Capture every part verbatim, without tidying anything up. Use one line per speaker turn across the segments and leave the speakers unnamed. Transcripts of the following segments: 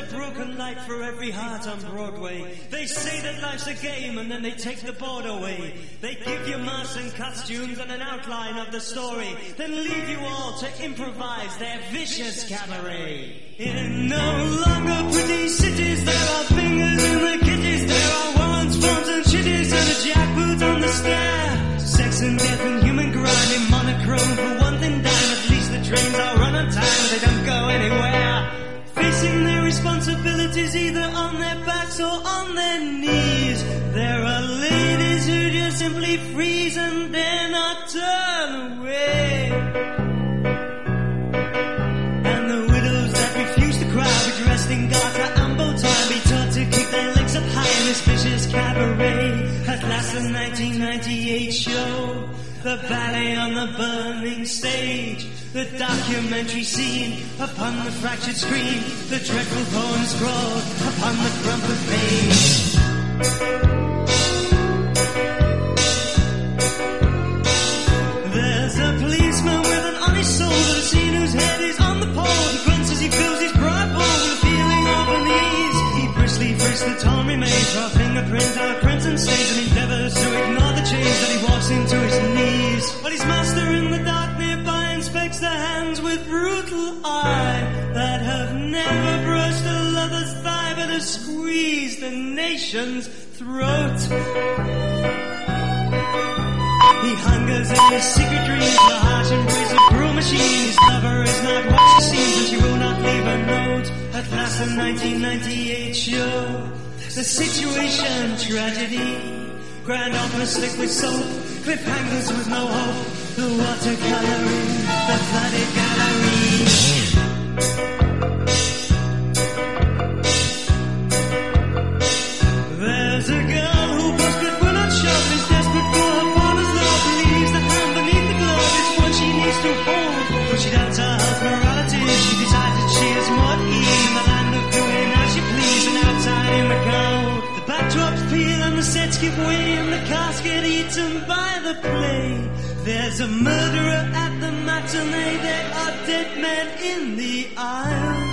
broken light for every heart on Broadway. They say that life's a game and then they take the board away. They give you masks and costumes and an outline of the story, then leave you all to improvise their vicious cabaret. In no longer pretty cities, there are fingers in the kitties, there are warrants, forms and shitties, and a jackboot on the stair. Sex and death and human grind in monochrome for one thing dime. At least the trains are run on time, but they don't go anywhere. Facing their responsibilities either on their backs or on their knees. There are ladies who just simply freeze and dare not turn away. And the widows that refuse to cry be dressed in garter and bow tie, be taught to keep their legs up high in this vicious cabaret. At last the nineteen ninety-eight show, the ballet on the burning stage, the documentary scene upon the fractured screen, the dreadful poem scrawled upon the crumpled page. There's a policeman with an honest soul that has seen whose head is on the pole. He grunts as he fills his pride bowl with a feeling of unease. He briskly frisks the torn remains for a fingerprint or a print and stains, and endeavors to ignore the change that he walks into his knees. But his master in the dark nearby inspects the hands with brutal eye that have never brushed a lover's thigh but have squeezed the nation's throat. He hungers in his secret dreams, the harsh embrace of cruel machine. His lover is not what she seems, and she will not leave a note. At last the nineteen ninety-eight show, the situation tragedy, grand opera slick with soap, cliffhangers with no hope, the watercoloring, the flooded gallery. There's a girl who posts but will not show, is desperate for her father's love, believes the hand beneath the glove is what she needs to hold. When she doubts her health morality, she decides that she is more at ease in the land of doing as she please, and outside in the cold, the backdrops peel and the sets give way and the cast get eaten by the play. There's a murderer at the matinee, there are dead men in the aisles.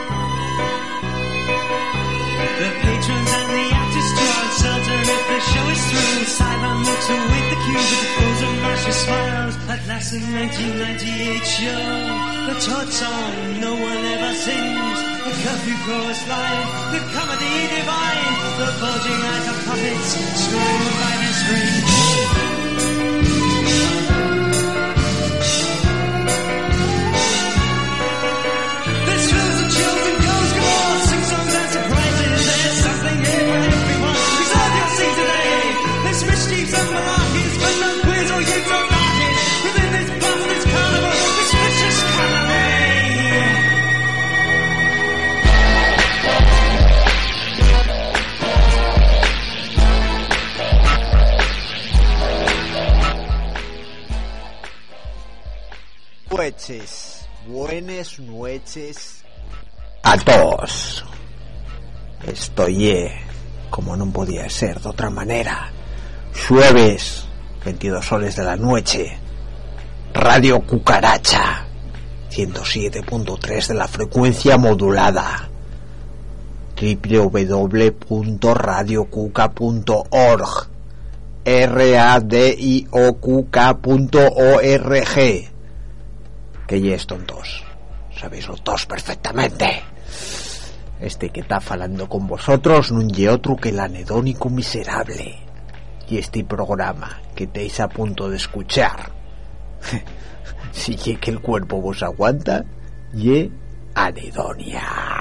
The patrons and the actors draw shelter if the show is through. Sideline looks await the cue with the pose of Marcia smiles. At last the nineteen ninety-eight show, the Todd song no one ever sings, the curfew chorus line, the comedy divine, the bulging eyes of puppets screwing by the screen.
Noches, buenas noches a todos. Estoy, como no podía ser de otra manera, jueves, veintidós horas de la noche, Radio Cucaracha, ciento siete punto tres de la frecuencia modulada, doble u doble u doble u punto radio cuca punto org, R A D I O Q K punto org. Que yes, tontos, sabéislo todos perfectamente. Este que está falando con vosotros no ye otro que el anedónico miserable. Y este programa que estáis a punto de escuchar, si ye que el cuerpo vos aguanta, ye anedonia.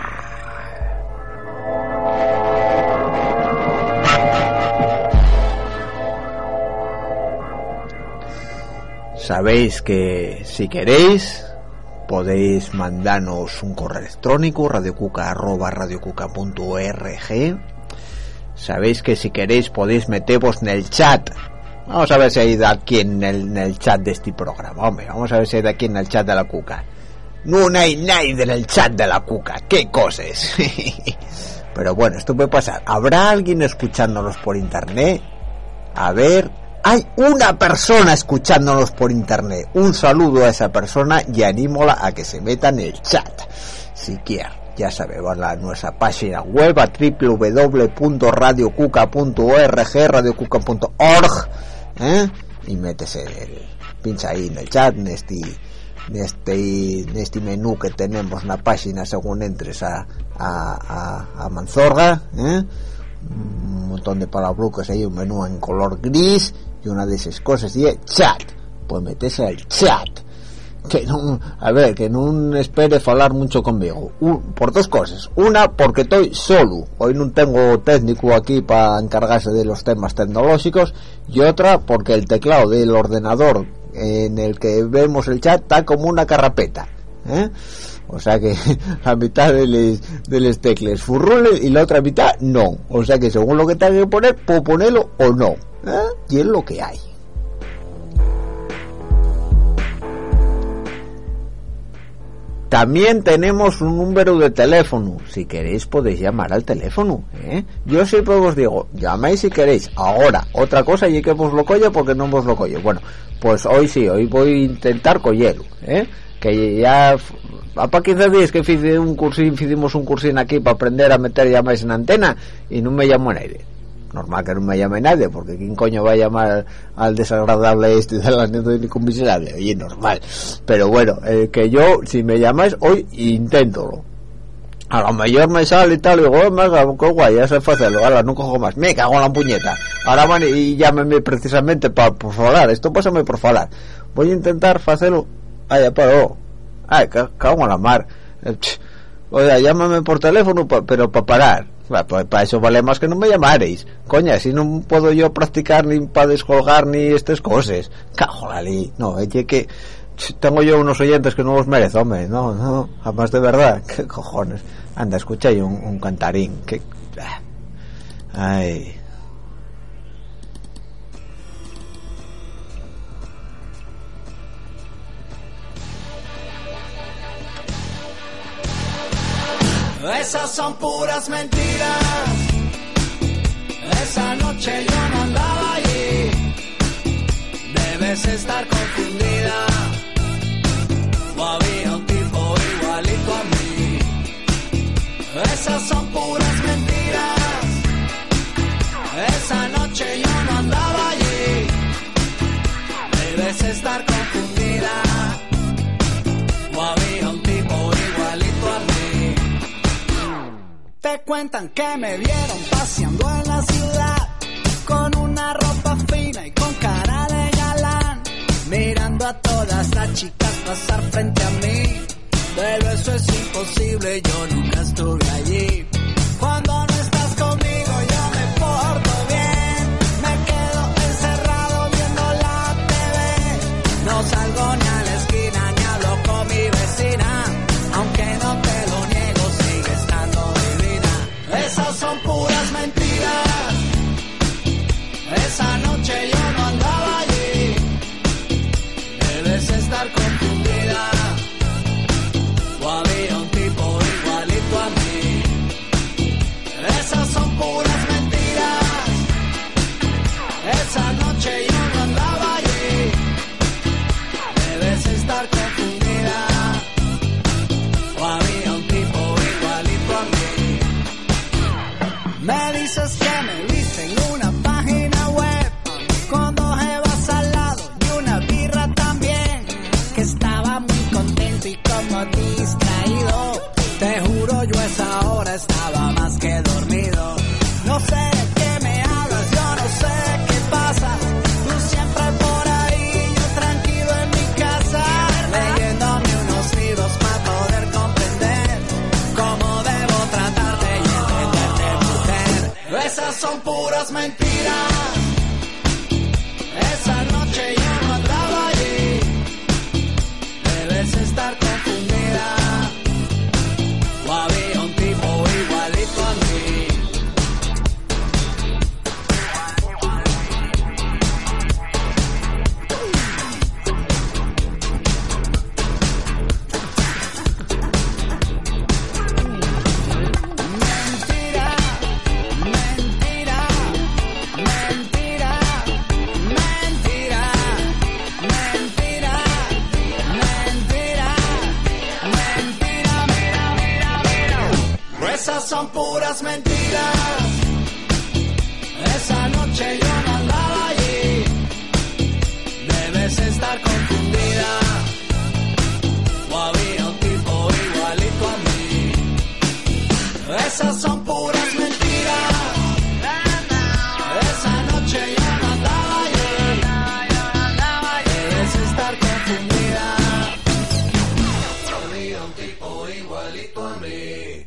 Sabéis que si queréis podéis mandarnos un correo electrónico, radiocuca arroba radiocuca punto org. Sabéis que si queréis podéis meteros en el chat. Vamos a ver si hay de aquí en el, en el chat de este programa. Hombre, vamos a ver si hay de aquí en el chat de la Cuca. No hay nadie en el chat de la Cuca. ¡Qué cosas! Pero bueno, esto puede pasar. ¿Habrá alguien escuchándonos por internet? A ver... Hay una persona escuchándonos por internet. Un saludo a esa persona y anímola a que se meta en el chat, si quiere. ya sabe, van a nuestra página web a doble u doble u doble u punto radio cuca punto org, radio cuca punto org, ¿eh? Y métese el, pincha ahí en el chat, en este, en este, en este menú que tenemos en la página según entres a, a, a, a Manzorga, ¿eh? Un montón de palabrucas ahí, un menú en color gris y una de esas cosas y chat, pues métese al chat. Que no, a ver, que no espere falar mucho conmigo. Un, por dos cosas. Una, porque estoy solo. Hoy no tengo técnico aquí para encargarse de los temas tecnológicos. Y otra, porque el teclado del ordenador en el que vemos el chat está como una carrapeta, ¿eh? O sea que la mitad de les, de les tecles furrules y la otra mitad no. O sea que según lo que tenga que poner, puedo ponerlo o no, ¿eh? Y es lo que hay. También tenemos un número de teléfono. Si queréis podéis llamar al teléfono, ¿eh? Yo siempre os digo, llamáis si queréis. Ahora, otra cosa y que vos lo colle porque no vos lo colle. Bueno, pues hoy sí, hoy voy a intentar collerlo, ¿eh? Que ya para quince días que hice un cursín, hicimos un cursín aquí para aprender a meter llamadas en antena y no me llamó nadie. Normal que no me llame nadie, porque ¿quién coño va a llamar al, al desagradable este de la anécdota miserable? Oye, normal. Pero bueno, eh, que yo, si me llamáis hoy, inténtolo. A lo mejor me sale y tal, y digo, oh, mega, qué guay, ya sé hacerlo, ahora no cojo más. Me cago en la puñeta. Ahora van y llámeme precisamente para por falar. Esto pásame por falar. Voy a intentar hacerlo. Ay, ya paró. Ay, cago en la mar. Oye, llámame por teléfono, pa, pero para parar. Para pa, pa eso vale más que no me llamaréis. Coña, si no puedo yo practicar ni para descolgar ni estas cosas. Cago la li. No, es que tengo yo unos oyentes que no los merezco, hombre. No, no, jamás de verdad. ¿Qué cojones? Anda, escucha ahí un, un cantarín. Que... Ay...
Esas son puras mentiras. Esa noche yo no andaba allí. Debes estar confundida. O había un tipo igualito a mí. Esas son puras mentiras. Esa noche yo no andaba allí. Debes estar confundida. O había un tipo igualito a mí. Te cuentan que me vieron paseando en la ciudad con una ropa fina y con cara de galán, mirando a todas las chicas pasar frente a mí. Pero eso es imposible, yo nunca estuve allí. Cuando no estás conmigo yo me porto bien, me quedo encerrado viendo la T V. No salgo ni a la esquina ni hablo con mi vecina, aunque no te lo niego, sigue estando divina. Esas son puras mentiras. Esa noche yo no andaba allí. Debes estar confundida. O había un tipo igualito a mí. Esas son puras mentiras. Esa noche yo no andaba allí. Debes estar confundida. O había un tipo igualito a mí. Me dices que me viste en una página web con dos jevas al lado y una birra también, que estaba muy contento y como distraído. Te juro yo a esa hora estaba más que dormido. No sé de qué me hablas, yo no sé qué pasa. Tú siempre por ahí, yo tranquilo en mi casa, leyéndome unos libros para poder comprender cómo debo tratarte y entenderte, mujer. Esas son puras mentiras. Esa noche yo no andaba allí. Debes estar confundida. O había un tipo igualito a mí. Mentira, mentira, mentira. Esas son puras mentiras. Esa noche yo no andaba allí. Debes estar confundida. O había un tipo igualito a mí. Esas son puras mentiras. Esa noche yo no andaba allí. Debes estar confundida. O había un tipo igualito a mí.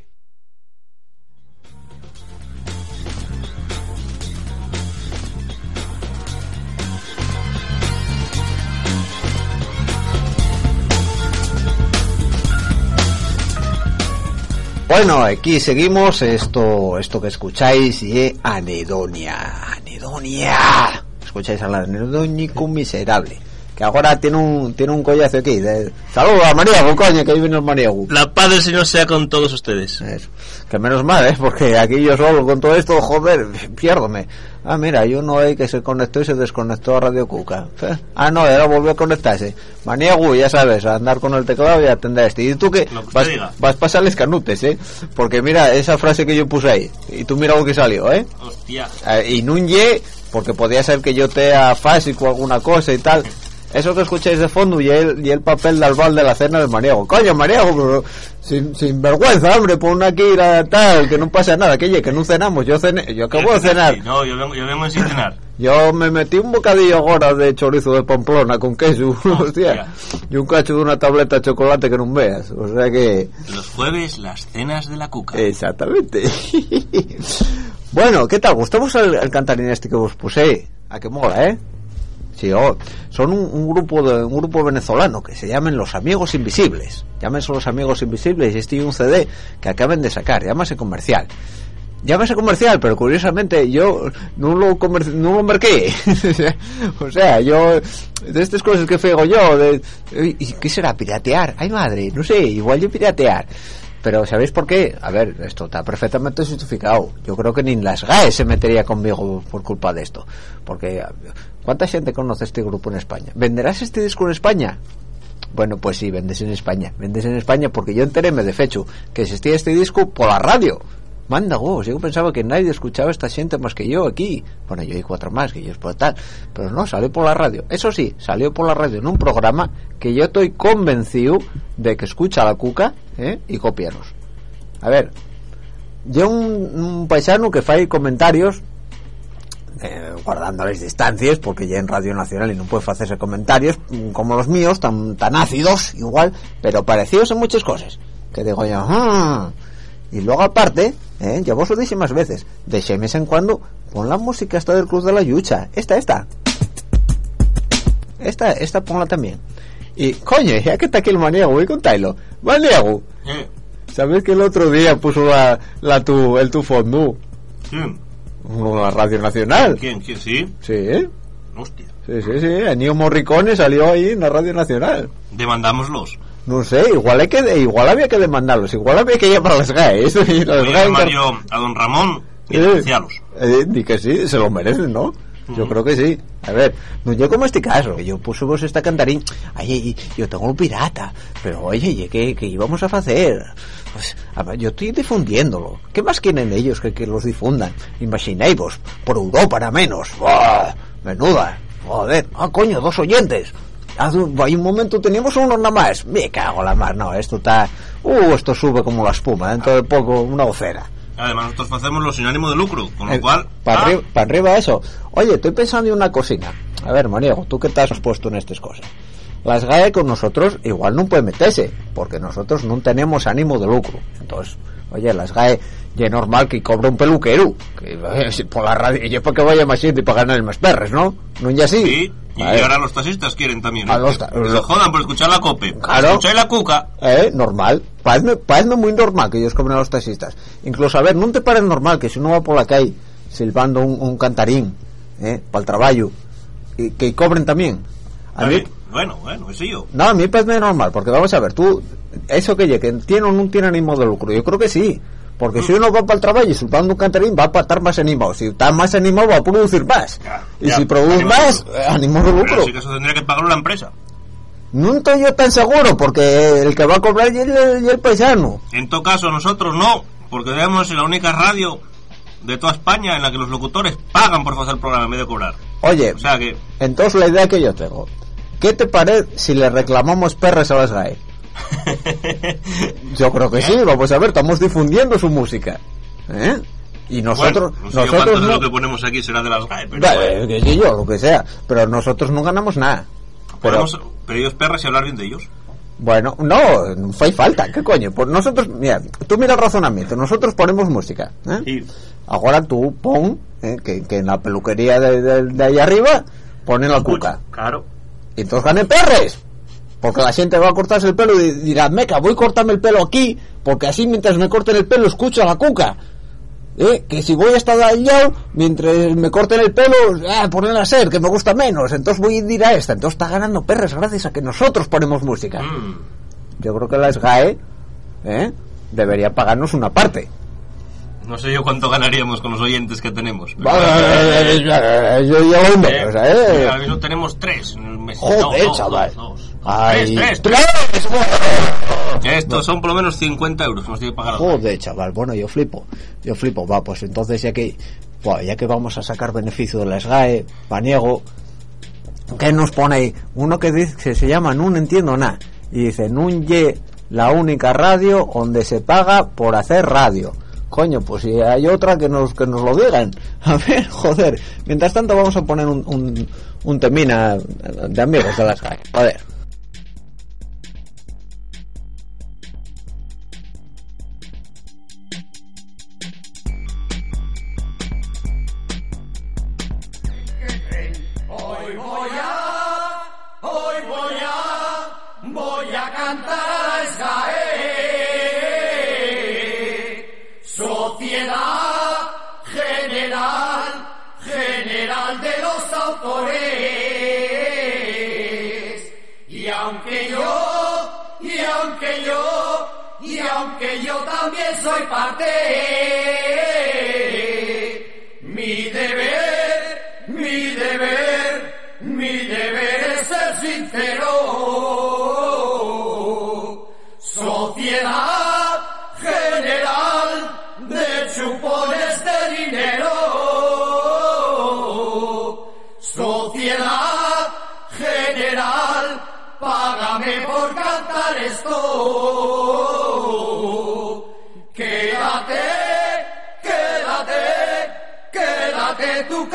Bueno, aquí seguimos. Esto esto que escucháis y Anedonia. Anedonia. Escucháis a la Anedónico miserable, que ahora tiene un tiene un collazo aquí. De, saludos a Mariago, coño, que ahí viene el Mariago.
La paz del Señor sea con todos ustedes.
Eso. Que menos mal, ¿eh? Porque aquí yo solo con todo esto, joder, piérdome. Ah, mira, hay uno ahí que se conectó y se desconectó a Radio Cuca. ¿Eh? Ah, no, ahora volvió a conectarse. Maniago, ya sabes, a andar con el teclado y a atender a este. Y tú que vas, vas a pasarles canutes, ¿eh? Porque mira, esa frase que yo puse ahí, y tú mira lo que salió, ¿eh?
Hostia.
Eh, y nun ye, porque podía ser que yo te afásico o alguna cosa y tal. Eso que escucháis de fondo y el, y el papel de albal de la cena del Maniago. Coño, Maniago, pero sin, sin vergüenza, hombre, pon aquí la tal, que no pasa nada, que ye, que no cenamos. Yo cené, yo acabo de cenar.
No, yo vengo, yo vengo sin cenar.
Yo me metí un bocadillo ahora de chorizo de Pamplona con queso, hostia, hostia, y un cacho de una tableta de chocolate que no veas. O sea que...
Los jueves, las cenas de la Cuca.
Exactamente. Bueno, ¿qué tal? ¿Gustamos el, el cantarín este que vos puse? ¿A qué mola, eh? Sí, oh, son un, un grupo de un grupo venezolano que se llaman Los Amigos Invisibles. Llámense Los Amigos Invisibles y este es un C D que acaban de sacar, llámase Comercial. Llámase Comercial, pero curiosamente yo no lo comer, no lo marqué. O sea, yo de estas cosas que fego yo de ¿y qué será? Piratear. Ay, madre, no sé, igual yo piratear. Pero ¿sabéis por qué? A ver, esto está perfectamente justificado. Yo creo que ni las G A E se metería conmigo por culpa de esto. Porque ¿cuánta gente conoce este grupo en España? ¿Venderás este disco en España? Bueno, pues sí, vendes en España. Vendes en España porque yo enteréme de fecho que existía este disco por la radio. Manda huevos, yo pensaba que nadie escuchaba a esta gente más que yo aquí. Bueno, yo hay cuatro más que yo es por tal, pero no, salió por la radio. Eso sí, salió por la radio en un programa que yo estoy convencido de que escucha la Cuca, ¿eh? Y copiaros. A ver, yo un, un paisano que fai comentarios eh, guardando las distancias, porque ya en Radio Nacional y no puede hacerse comentarios como los míos, tan, tan ácidos igual, pero parecidos en muchas cosas, que digo yo, ¡ah! Y luego aparte, eh, ya vos lo dije más veces, de vez en cuando pon la música esta del Cruz de la Yucha, esta, esta esta, esta ponla también. Y coño, ya que está aquí el Maniago, voy a contarlo. Maniago,
¿Eh?
¿sabes que el otro día puso la, la tu, el tu fondo?
¿Quién?
La Radio Nacional.
¿Quién? ¿Quién? ¿Sí?
Sí, ¿eh?
Hostia.
Sí, sí, sí, Ennio Morricone salió ahí en la Radio Nacional.
Demandámoslos.
No sé, igual hay que, igual había que demandarlos, igual había que llamar a las G A E. Eso, y las
Voy
G A
a
E
llamar
inter...
yo a don Ramón y
eh,
denunciarlos.
Eh, di que sí, se lo merecen, ¿no? Uh-huh. Yo creo que sí. A ver, no yo como este caso, yo pusimos esta cantarín, ay, yo tengo un pirata, pero oye, ¿qué, qué íbamos a hacer? Pues, a ver, yo estoy difundiéndolo. ¿Qué más quieren ellos que, que los difundan? Imaginéis, por Europa a menos. ¡Buah! Menuda. Joder, ah, coño, dos oyentes. Hay un momento teníamos uno nada más. Me cago la mar, no, esto está... Uh, esto sube como la espuma, dentro de poco una vocera.
Además nosotros hacemos sin ánimo de lucro, con lo eh, cual...
Para
ah.
arriba, pa arriba eso. Oye, estoy pensando en una cocina. A ver, Maniego, ¿tú qué te has puesto en estas cosas? Las G A E con nosotros igual no puede meterse, porque nosotros no tenemos ánimo de lucro. Entonces, oye, las G A E ya es normal que cobre un peluquero, que eh, por la radio, y yo para que vaya más gente y para ganar más perres, ¿no? No ya así.
Sí. Y vale. Ahora los taxistas quieren también, ¿eh?
A los ta-
que se jodan por escuchar la COPE.
Claro.
Escucháis la Cuca.
Eh, normal. Parece muy normal que ellos cobren a los taxistas. Incluso, a ver, ¿no te parece normal que si uno va por la calle silbando un, un cantarín, eh, para el trabajo, y que cobren también? A mí,
bueno, bueno, eso yo.
No, a mí me parece normal, porque vamos a ver, tú, eso que ya, que tiene o no tiene ánimo de lucro, yo creo que sí. Porque si uno va para el trabajo y silbando un cantarín, va a estar más animado. Si está más animado, va a producir más. Ya, y ya, si produce más, ánimo de lucro.
Pero sí que eso tendría que pagarlo la empresa.
No estoy yo tan seguro, porque el que va a cobrar es el, el paisano.
En todo caso, nosotros no, porque debemos ser la única radio de toda España en la que los locutores pagan por hacer el programa en vez de cobrar.
Oye,
o sea que...
entonces la idea que yo tengo, ¿qué te parece si le reclamamos perres a las G A E? Yo creo que ¿Eh? sí, vamos a ver, estamos difundiendo su música, ¿eh? Y nosotros,
bueno, no sé
nosotros
no...
no...
lo que ponemos aquí será de las G A E, pero
vale, bueno. Que sí, yo, lo que sea, pero nosotros no ganamos nada.
Podemos pero... pedir ellos perras y hablar bien de ellos.
Bueno, no, no fue falta, ¿qué coño? Pues nosotros, mira, tú mira el razonamiento, nosotros ponemos música, ¿eh? Sí. Ahora tú pon, ¿eh? que, que en la peluquería de, de, de ahí arriba ponen la cuca.
Claro.
Y entonces ganen perres. Porque la gente va a cortarse el pelo y dirá, meca, voy a cortarme el pelo aquí, porque así mientras me corten el pelo escucho a la cuca. ¿Eh? Que si voy a estar allá, mientras me corten el pelo, ah, ponen a ser, que me gusta menos, entonces voy a ir a esta. Entonces está ganando perres gracias a que nosotros ponemos música. Mm. Yo creo que la S G A E ¿eh? debería pagarnos una parte.
No sé yo cuánto ganaríamos con los oyentes que tenemos.
Pero... Vale, yo ya lo invento,
eh,
¿sabes?
Ahora mismo tenemos tres.
Joder,
no,
chaval.
Dos, dos.
Ay,
tres, tres,
tres.
tres. Estos son por lo menos cincuenta euros que nos tiene que pagar.
Joder, chaval. Bueno, yo flipo. Yo flipo. Va, pues entonces ya que, bueno, ya que vamos a sacar beneficio de la S G A E, Paniego, ¿qué nos pone ahí? Uno que dice que se llama No Entiendo Nada. Y dice, Nun ye la única radio donde se paga por hacer radio. Coño, pues si hay otra que nos que nos lo digan. A ver, joder. Mientras tanto vamos a poner un, un, un temina de amigos de las G A E. Joder.
Hoy voy a, hoy voy a, voy a cantar a la S G A E. Sociedad General, General de los Autores. Y aunque yo, y aunque yo, y aunque yo también soy parte, mi deber, mi deber, mi deber es ser sincero. Sociedad General de chupones de dinero. Sociedad General, págame por cantar esto. Quédate, quédate, quédate tu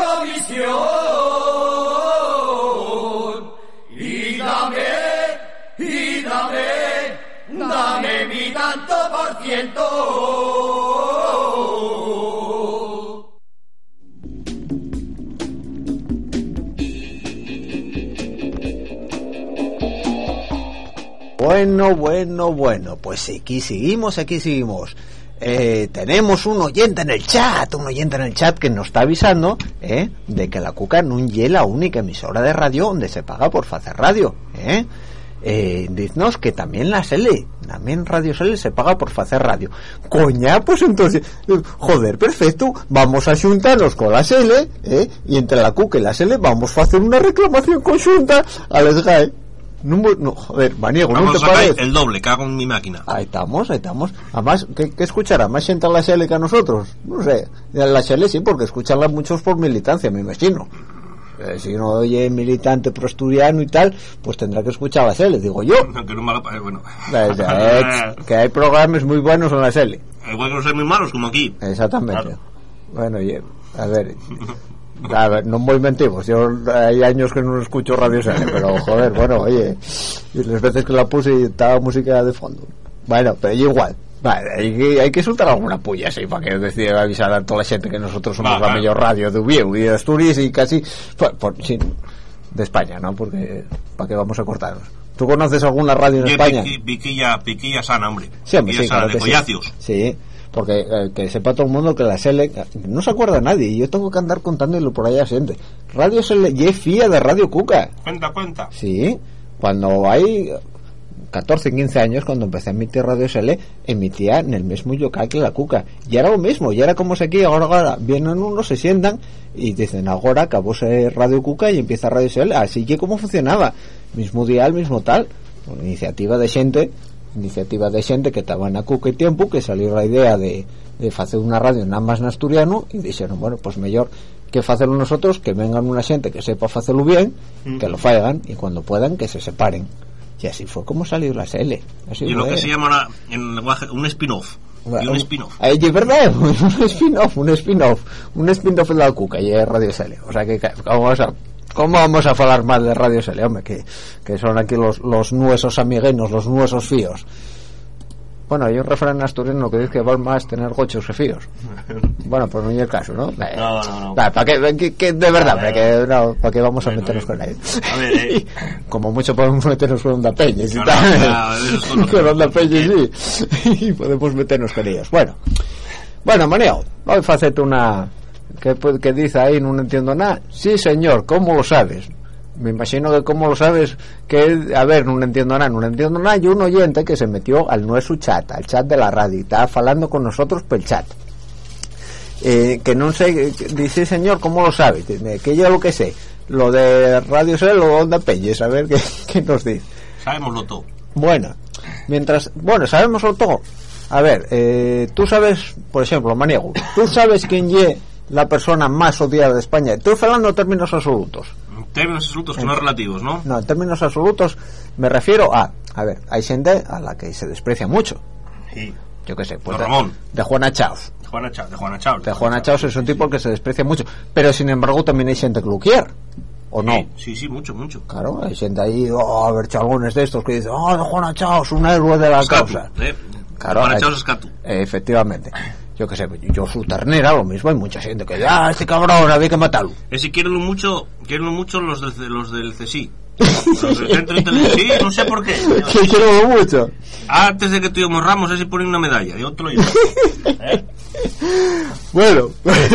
comisión. Y dame, y dame, dame mi tanto por ciento.
Bueno, bueno, bueno, pues aquí seguimos, aquí seguimos. Eh, tenemos un oyente en el chat, un oyente en el chat que nos está avisando eh, de que la Cuca no es la única emisora de radio donde se paga por hacer radio. Eh. Eh, diznos que también la S L, también Radio S L se paga por hacer radio. Coña, pues entonces, joder, perfecto, vamos a juntarnos con la S L, eh, y entre la Cuca y la S L vamos a hacer una reclamación conjunta a la S G A E. No, no, joder, Maniego,
vamos
¿no te
a
parece?
El doble, cago en mi máquina.
Ahí estamos, ahí estamos. Además, ¿qué, qué escuchará? ¿Más gente a la S L que a nosotros? No sé, la S L sí, porque escucharla muchos por militancia, me imagino. Eh, si no oye militante pro-asturiano y tal, pues tendrá que escuchar a la S L, digo yo.
Que, no malo, eh, bueno.
eh, que hay programas muy buenos en la S L.
Igual que no ser muy malos, como aquí.
Exactamente.
Claro.
Bueno, oye, a ver... A ver, no muy mentimos, yo hay años que no escucho Radio S L, pero joder, bueno, oye, y las veces que la puse estaba música de fondo. Bueno, pero igual, vale, hay que, hay que soltar alguna puya así para que decida avisar a toda la gente que nosotros somos va, la va. mejor radio de Ubieu y de Asturias y casi por, por, sí, de España, ¿no? Porque ¿para qué vamos a cortarnos? ¿Tú conoces alguna radio en
Yo,
España?
Piqui, piquilla, piquilla sana, hombre.
Sí, hombre,
piquilla
sí,
sana,
claro
de
que
Collacios.
Sí. sí. Porque eh, que sepa todo el mundo que la S L no se acuerda nadie y yo tengo que andar contándolo por allá siempre. Radio S L y es fía de Radio Cuca.
Cuenta, cuenta.
Sí, cuando hay catorce, quince años, cuando empecé a emitir Radio S L, emitía en el mismo local que la Cuca. Y era lo mismo, y era como si aquí ahora, ahora vienen unos, se sientan y dicen ahora acabó Radio Cuca y empieza Radio S L. Así que cómo funcionaba, mismo día, el mismo tal, por iniciativa de gente. Iniciativa de gente que estaba en la Cuca y tiempo, que salió la idea de, de facer unha radio nada máis en asturiano, e dixeron, bueno, pues mellor que facelo nosotros, que vengan unha xente que sepa facelo bien, mm. que lo faigan, e cuando puedan que se separen. Y así fue como salió la S L. Así
y
fue.
Lo que se llama en el lenguaje un spin-off.
Bueno,
y un spin-off.
Ahí es verdad, un spin-off, un spin-off, un spin-off de la Cuca y de Radio S L. O sea que ¿cómo vamos a, cómo vamos a hablar mal de Radio S L, hombre? Que, que son aquí los, los nuesos amiguenos, los nuesos fíos. Bueno, hay un refrán asturiano que dice que vale más tener gochos que fíos. Bueno, pues no es el caso, ¿no?
No, no, no.
¿Para qué, que, que, de verdad, ¿para qué, no, ¿para qué vamos bueno, a meternos bien. Con nadie?
A ver, eh.
Como mucho podemos meternos con Onda Peña, ¿sí?
No, no, no,
con Onda Peña, sí. Y podemos meternos con ellos. Bueno, bueno, Maneo, voy a hacerte una... ¿Qué, qué dice ahí? No entiendo nada. Sí, señor, ¿cómo lo sabes? Me imagino que como lo sabes que, a ver, no entiendo nada, no entiendo nada. Y un oyente que se metió al nuestro chat, al chat de la radio, y estaba hablando con nosotros por el chat, eh, que no sé, dice, señor, ¿cómo lo sabe? Que yo lo que sé, lo de Radio S L, lo de Onda Pelles, a ver qué, qué nos dice.
Sabemoslo todo.
Bueno, mientras, bueno, sabemoslo todo. A ver, eh, tú sabes, por ejemplo, Maniego, tú sabes quién ye la persona más odiada de España. Estoy hablando en términos absolutos.
En términos absolutos, que no relativos, ¿no?
No, en términos absolutos me refiero a... A ver, hay gente a la que se desprecia mucho.
Sí.
Yo qué sé, pues
de, Ramón.
De Juana Chaos.
De Juana Chaos. De Juana Chaos.
De Juana Chaos es un tipo que se desprecia mucho. Pero sin embargo también hay gente que lo quiere. ¿O no?
Sí, sí, sí, mucho, mucho.
Claro, hay gente ahí, oh, a ver, chalgones de estos que dicen, oh, de Juana Chaos, un héroe de la
Escatu,
causa.
¿eh?
Claro,
Juana Chaos es Catu.
Eh, efectivamente. Yo que sé, yo su ternera, lo mismo, hay mucha gente que ya, ah, este cabrón, había que matarlo.
Es si quieren mucho, quieren mucho los del, los del C S I. Los del centro del C S I, no sé por qué.
Que quiero mucho.
Antes de que tuviéramos Ramos, ese ponen una medalla, yo te lo digo. ¿Eh?
Bueno,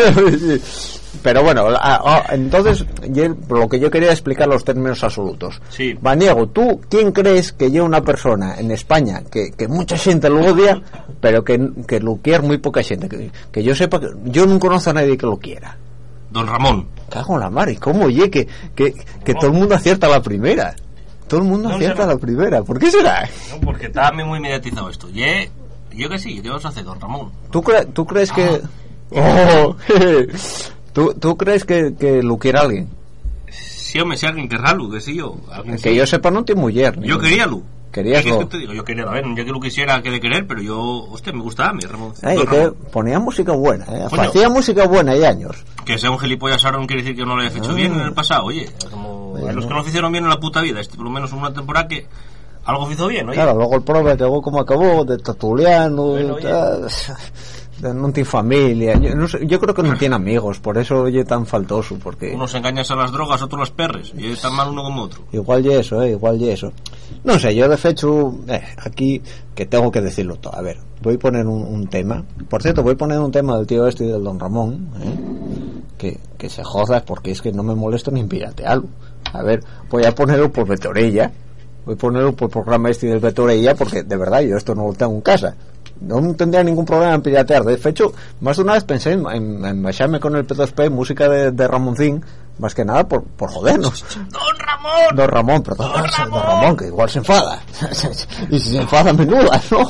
pero bueno, entonces lo que yo quería explicar los términos absolutos.
Sí.
Vaniego, ¿tú quién crees que lleva una persona en España que, que mucha gente lo odia, pero que, que lo quiere muy poca gente? Que, que yo sepa, que yo no conozco a nadie que lo quiera.
Don Ramón.
Cago en la mar, ¿y cómo oye que, que, que todo el mundo acierta la primera? Todo el mundo no acierta la primera, ¿por qué será?
No, porque está muy mediatizado esto. Yo, yo que sí, ¿qué vas a hacer, Don Ramón?
¿Tú, cre tú crees
ah.
que... Oh, ¿Tú, ¿Tú crees que, que lo quiere alguien?
Sí, hombre, si alguien querrá Lu, que sí yo.
Que
sí.
Yo sepa, no tiene mujer.
Yo quería Lu.
¿Querías
¿Qué
lo?
es que te digo? Yo quería, a ver, yo que lo quisiera que de querer, pero yo, hostia, me gustaba a mí, Ramón.
Ay, que
Ramón.
Ponía música buena, ¿eh? Hacía música buena hay años.
Que sea un gilipollas ahora no quiere decir que no lo haya hecho ah. bien en el pasado, oye. Como bueno. Los que no lo hicieron bien en la puta vida, este por lo menos una temporada que algo hizo bien, oye.
Claro, luego el prove acabó como acabó, de tertuliano,
bueno,
de, de, no tiene familia. Yo, no sé, yo creo que no tiene amigos, por eso oye tan faltoso, porque...
Unos engañas a las drogas, otros las perres, y es tan mal uno como otro.
Igual y eso, eh, igual y eso. No sé, yo de hecho, eh, aquí, que tengo que decirlo todo. A ver, voy a poner un, un tema. Por cierto, voy a poner un tema del tío este y del Don Ramón, eh, que, que se joda, porque es que no me molesto ni en piratearlo. A ver, voy a ponerlo por Betorella. Voy a ponerlo por programa este del Betorella, porque de verdad yo esto no lo tengo en casa. No tendría ningún problema en piratear. De hecho, más de una vez pensé en, en, en bajarme con el P dos P música de, de Ramoncín, más que nada por, por jodernos.
¡Don Ramón!
Don Ramón, perdón,
Don
Ramón.
Ramón.
Don Ramón, que igual se enfada. Y si se enfada, menuda, ¿no?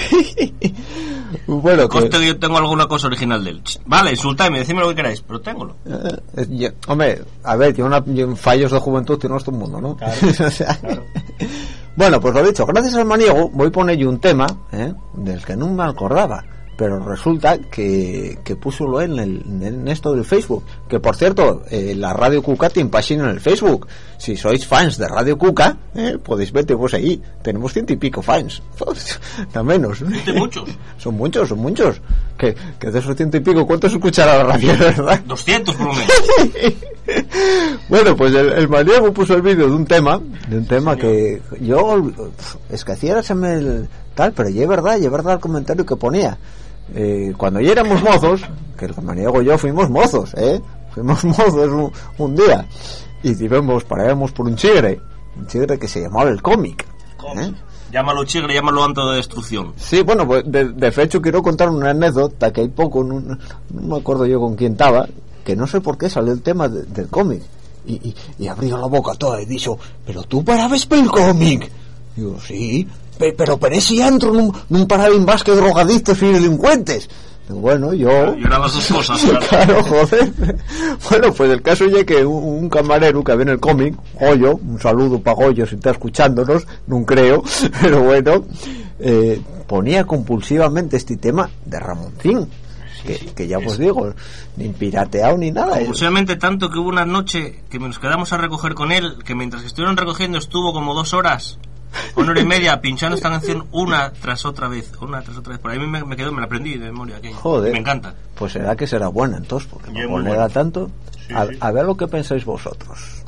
Bueno,
que... Coste que yo tengo alguna cosa original de él. Vale, insultadme, decidme lo que queráis, pero téngolo.
Eh, yo, hombre, a ver, tiene una, yo, fallos de juventud tiene todo el mundo, ¿no?
Claro,
o sea,
claro.
Bueno, pues lo dicho, gracias al maniego voy a poner yo un tema, ¿eh? Del que no me acordaba, pero resulta que, que puso en, el, en esto del Facebook, que por cierto, eh, la Radio Cuca tiene página en el Facebook. Si sois fans de Radio Cuca, eh, podéis verte vos ahí, tenemos ciento y pico fans, no menos.
¿De muchos?
Son muchos, son muchos. Que, que de esos ciento y pico, ¿cuántos escuchará la radio, verdad?
doscientos por lo menos.
Bueno, pues el, el maniego puso el vídeo de un tema, de un tema sí, que yo, es que hacía el tal, pero ya es verdad, ya es verdad el comentario que ponía. Eh, cuando ya éramos mozos, que el maniego y yo fuimos mozos, ¿eh? Fuimos mozos un, un día, y íbamos, parábamos por un chigre, un chigre que se llamaba el cómic, ¿eh?
Llámalo chigre, llámalo anto de destrucción.
Sí, bueno, pues de, de hecho quiero contar una anécdota que hay poco, no, no me acuerdo yo con quién estaba, que no sé por qué salió el tema de, del cómic, y, y, y abrió la boca toda y dijo, pero tú parabas por el cómic. Digo, sí, pero pero ese antro no, no paraba en más que drogadictos y delincuentes. Bueno, yo...
Y eran las dos cosas, claro.
Claro, joder. Bueno, pues el caso es que un, un camarero que había en el cómic, Goyo, un saludo para Goyo si está escuchándonos, no creo, pero bueno, eh, ponía compulsivamente este tema de Ramoncín, que, sí, sí, que ya os digo, ni pirateado ni nada.
Compulsivamente tanto que hubo una noche que nos quedamos a recoger con él, que mientras que estuvieron recogiendo estuvo como dos horas... una hora y media pinchando esta canción una tras otra vez, una tras otra vez. Por ahí me, me quedó, me la aprendí de memoria aquella.
Joder,
me encanta.
Pues será que será buena entonces, porque no
buena.
Da tanto.
Sí,
a,
sí.
a ver lo que pensáis vosotros.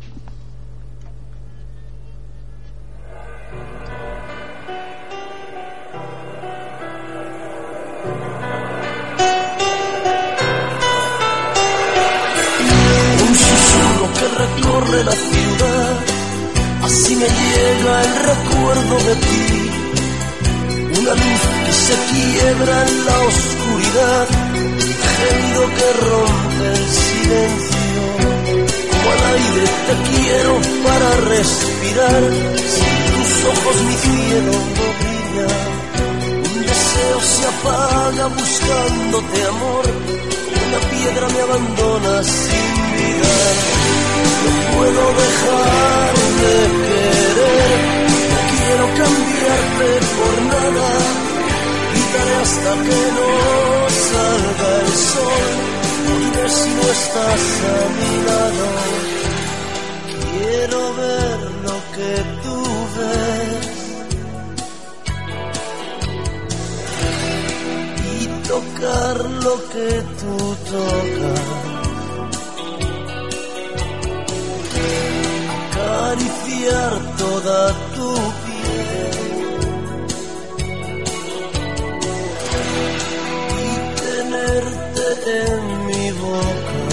Un susurro que recorre la ciudad, así me llega el recuerdo de ti. Una luz que se quiebra en la oscuridad, gemido que rompe el silencio. Como al aire te quiero para respirar, sin tus ojos mi cielo no brilla. Un deseo se apaga buscándote amor, una piedra me abandona sin mirar. No puedo dejar de querer, no quiero cambiarte por nada. Gritaré hasta que no salga el sol, moriré si no estás a mi lado. Quiero ver lo que tú ves y tocar lo que tú tocas. Acariciar toda tu piel y tenerte en mi boca.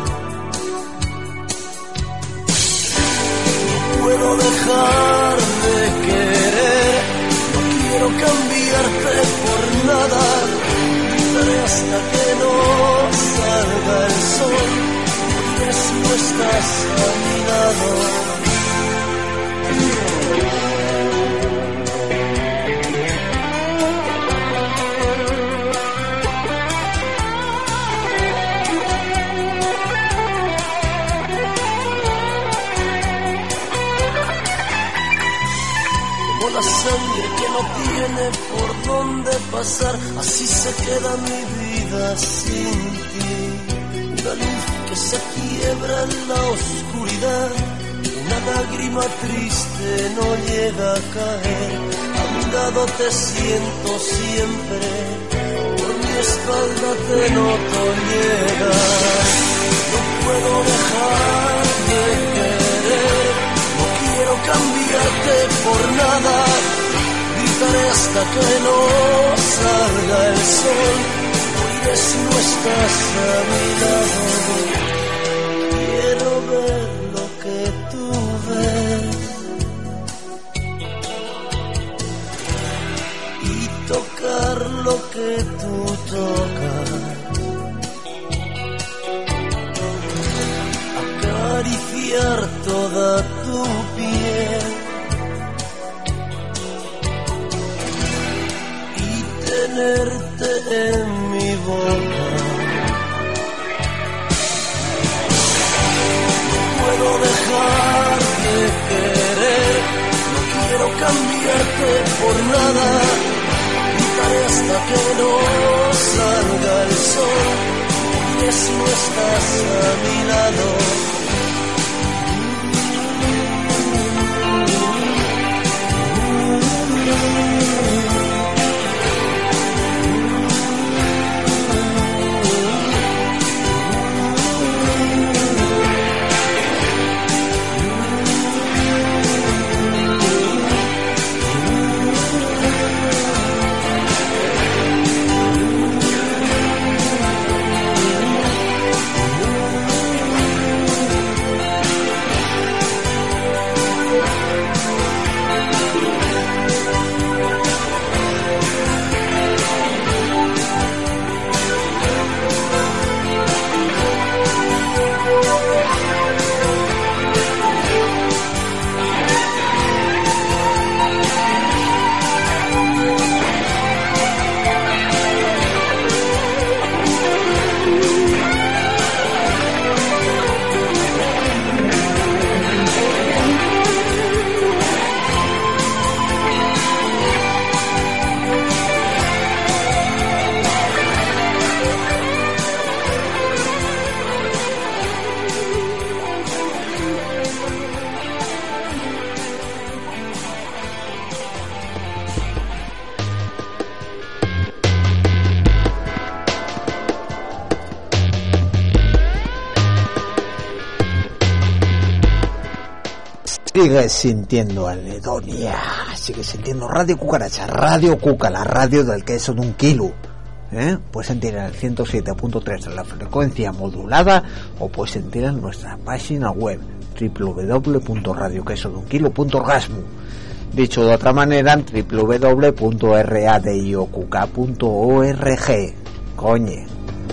No puedo dejar de querer, no quiero cambiarte por nada. Gritaré hasta que no salga el sol, moriré si no estás a mi lado. Como la sangre que no tiene por dónde pasar, así se queda mi vida sin ti. Una luz que se quiebra en la oscuridad, una lágrima triste no llega a caer. A mi lado te siento siempre, por mi espalda te noto llegar. No puedo dejar de querer, no quiero cambiarte por nada. Gritaré hasta que no salga el sol, moriré si no estás a mi lado. Quiero ver lo que tú ves y tocar lo que tú tocas. Acariciar toda tu piel y tenerte en mi boca. Puedo dejar de querer, no quiero cambiarte por nada. Gritaré hasta que no salga el sol, moriré si no estás a mi lado.
sigues sintiendo anedonia, sigues sintiendo Radio Cucaracha, Radio Cuca, la radio del queso de un kilo. ¿Eh? Puedes sentir en el ciento siete punto tres de la frecuencia modulada o puedes sentir en nuestra página web doble u doble u doble u punto radio queso de un kilo punto orgasmo. Dicho de otra manera, en doble u doble u doble u punto radiocuca punto org. Coñe.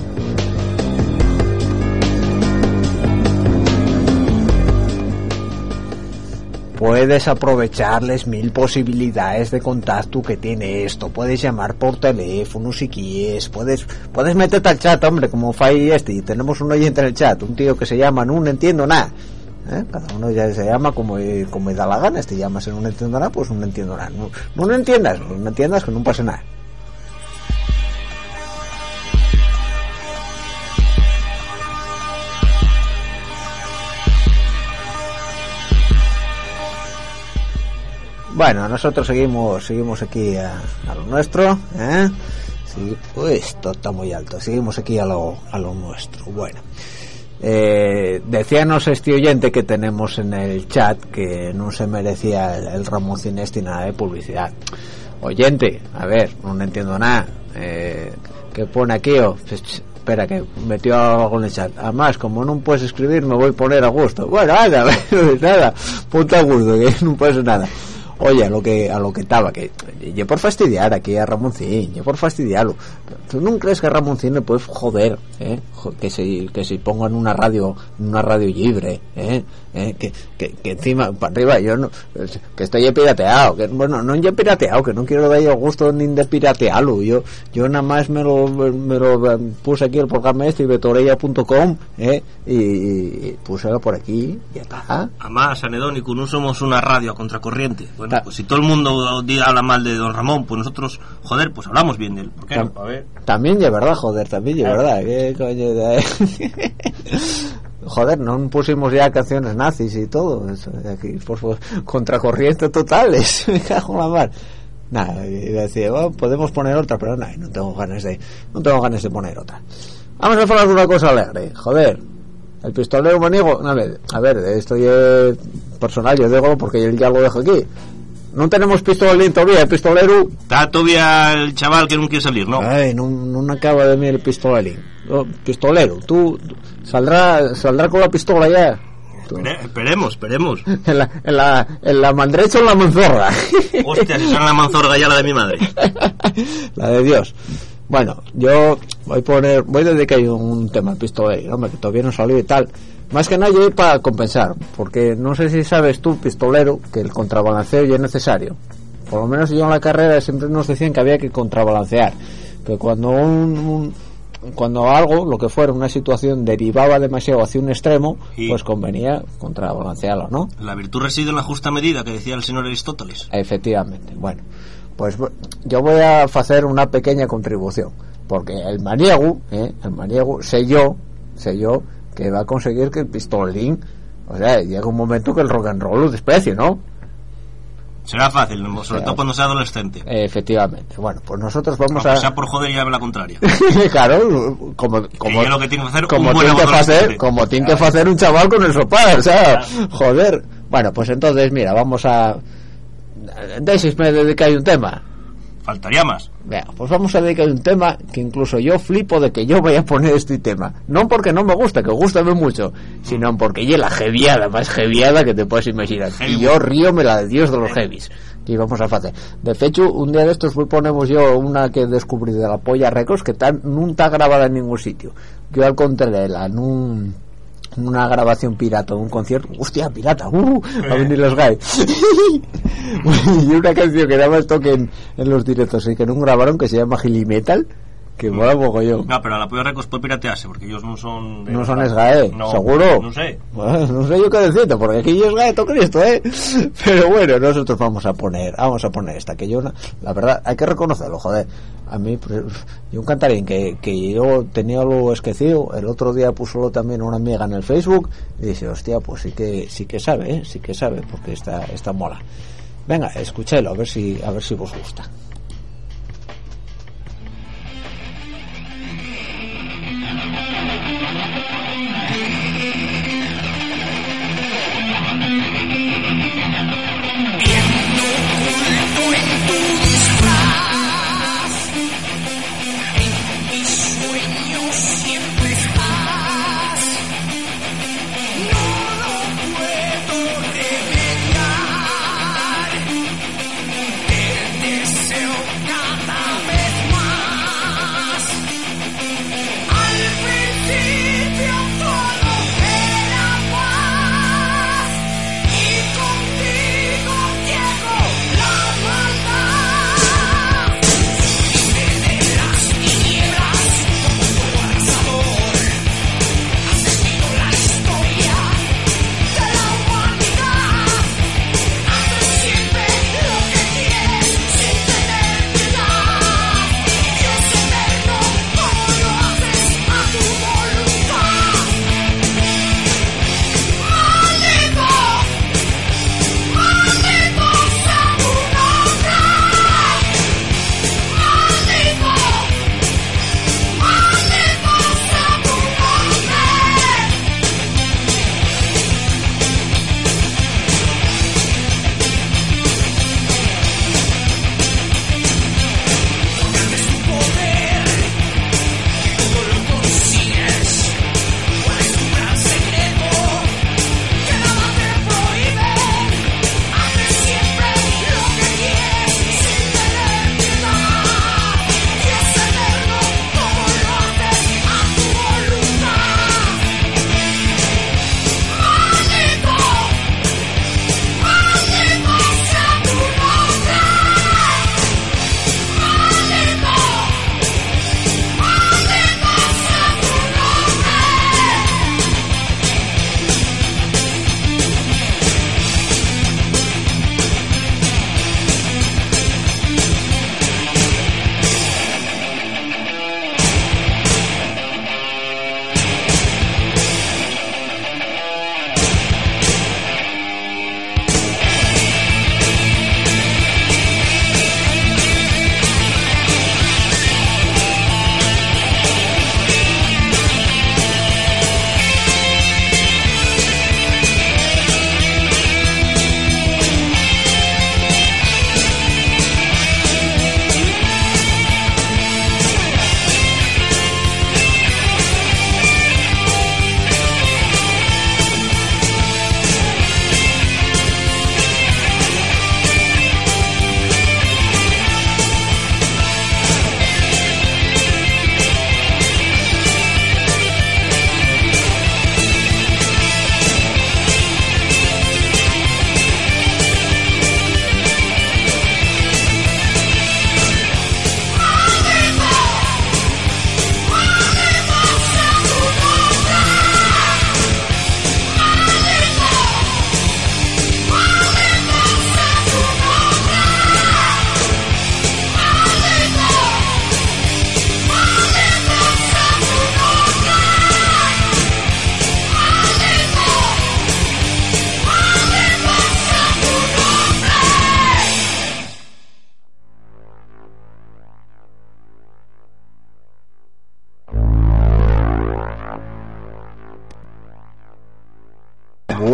Puedes aprovecharles mil posibilidades de contacto que tiene esto. Puedes llamar por teléfono si quieres. Puedes puedes meterte al chat, hombre, como fai este. Y tenemos un oyente en el chat, un tío que se llama No Entiendo Nada. ¿Eh? Cada uno ya se llama como, como da la gana. Este llamas en No Entiendo Nada, pues No Entiendo Nada. No, no lo entiendas, no lo entiendas que no pasa nada. Bueno, nosotros seguimos seguimos aquí a, a lo nuestro, ¿eh? Sí, uy, esto está muy alto. Seguimos aquí a lo a lo nuestro. Bueno, eh, decíanos este oyente que tenemos en el chat que no se merecía el, el Ramón Cinesti nada de publicidad. Oyente, a ver, no entiendo nada. Eh, ¿Qué pone aquí? Oh, espera, que metió algo en el chat. Además, como no puedes escribir, me voy a poner a gusto. Bueno, nada, nada, ponte a gusto, que no pasa nada. Oye, a lo que a lo que estaba, que yo por fastidiar aquí a Ramoncín, yo por fastidiarlo. ¿Tú no crees que a Ramoncín le puedes joder, eh? Que se que se ponga en una radio, en una radio libre, eh? ¿Eh? Que, que, que encima para arriba yo no, que estoy pirateado, que bueno, no ya pirateado, que no quiero darle gusto ni de piratearlo. Yo yo nada más me lo me lo puse aquí el programa este vetoreya punto com, eh, y, y puselo por aquí, ya está.
Además, anedónico, no somos una radio a contracorriente. Bueno, Ta- pues si todo el mundo habla mal de don Ramón, pues nosotros, joder, pues hablamos bien de él. ¿Por qué
Tam-
no? A ver.
También es verdad, joder, también es verdad. ¿Qué coño de... Joder, no pusimos ya canciones nazis y todo eso, aquí, por favor, contracorriente totales. Me cago en la mar. Nada, y decía, oh, podemos poner otra, pero nada, no tengo ganas de no tengo ganas de poner otra. Vamos a hablar de una cosa alegre, joder. El pistolero maniego, a ver, a ver, esto ya es personal, yo digo porque él ya lo dejo aquí. No tenemos pistolín todavía, el pistolero.
Está todavía el chaval que no quiere salir, ¿no?
Ay, no, no acaba de mí el pistolín. Oh, pistolero, tú saldrá saldrá con la pistola ya.
Espere, esperemos, esperemos.
En la, en la, en la mandrecha o en la manzorra.
Hostia, si son la manzorra ya la de mi madre.
La de Dios. Bueno, yo voy a poner, voy a dedicar un tema al pistolero, hombre, que todavía no salió y tal. Más que nada yo para compensar, porque no sé si sabes tú, pistolero, que el contrabalanceo ya es necesario. Por lo menos yo en la carrera siempre nos decían que había que contrabalancear, que cuando un, un cuando algo, lo que fuera una situación derivaba demasiado hacia un extremo, sí, pues convenía contrabalancearlo, ¿no?
La virtud reside en la justa medida, que decía el señor Aristóteles.
Efectivamente. Bueno, pues yo voy a hacer una pequeña contribución, porque el maniego, ¿eh? el maniego, sé yo, sé yo, que va a conseguir que el pistolín, o sea, llega un momento que el rock and roll lo desprecie, ¿no?
Será fácil, sobre Será todo cuando sea adolescente.
Efectivamente. Bueno, pues nosotros vamos
Aunque
a...
sea por joder y lleve la contraria.
Claro, como... como
lo que tiene que hacer
como
un buen
tiene que hacer, como tiene que hacer un chaval con el sopar, o sea, joder. Bueno, pues entonces, mira, vamos a... Déjame dedicar un tema.
Faltaría más.
Venga, pues vamos a dedicar un tema que incluso yo flipo de que yo vaya a poner este tema. No porque no me gusta, que gustame mucho, sino porque ya la heaviada, más heaviada que te puedes imaginar. Heavy. Y yo río me la de Dios de los heavies. Y vamos a hacer. De hecho, un día de estos ponemos yo una que descubrí de la Polla Records que tan, nunca está grabada en ningún sitio. Yo al contrario, en un... una grabación pirata de un concierto, hostia, pirata, uh, a venir los guys. Y una canción que nada más toquen en los directos y que no grabaron, que se llama Gili Metal, que mola mogollón.
No, pero a la Polla Records puede piratearse porque ellos no son
no son SGAE,
no,
seguro.
No sé.
Bueno, no sé yo qué decirte, porque aquí es SGAE toca esto, eh. Pero bueno, nosotros vamos a poner, vamos a poner esta, que yo la verdad hay que reconocerlo, joder. A mí, pues, yo un cantarín que, que yo tenía lo esquecido, el otro día puso también una amiga en el Facebook y dice, hostia, pues sí que sí que sabe, ¿eh? sí que sabe, porque está, está mola. Venga, escúchelo, a ver si, a ver si vos gusta.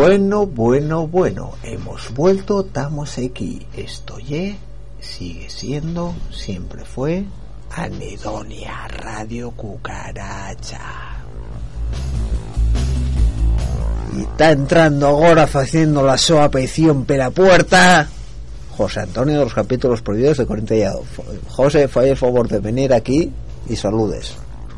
Bueno, bueno, bueno, hemos vuelto, estamos aquí. Esto ye, sigue siendo, siempre fue Anedonia Radio Cucaracha. Y está entrando ahora haciendo la súa aparición per la puerta José Antonio de los capítulos prohibidos de Corintellado. José, fue el favor de venir aquí y saludes.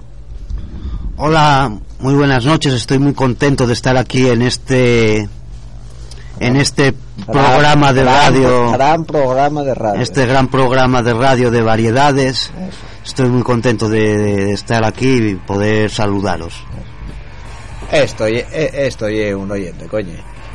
Hola, muy buenas noches. Estoy muy contento de estar aquí en este en este gran, programa de
gran,
radio,
gran programa de radio,
este gran programa de radio de variedades. Eso. Estoy muy contento de, de estar aquí y poder saludaros.
Esto, esto es un oyente, coño.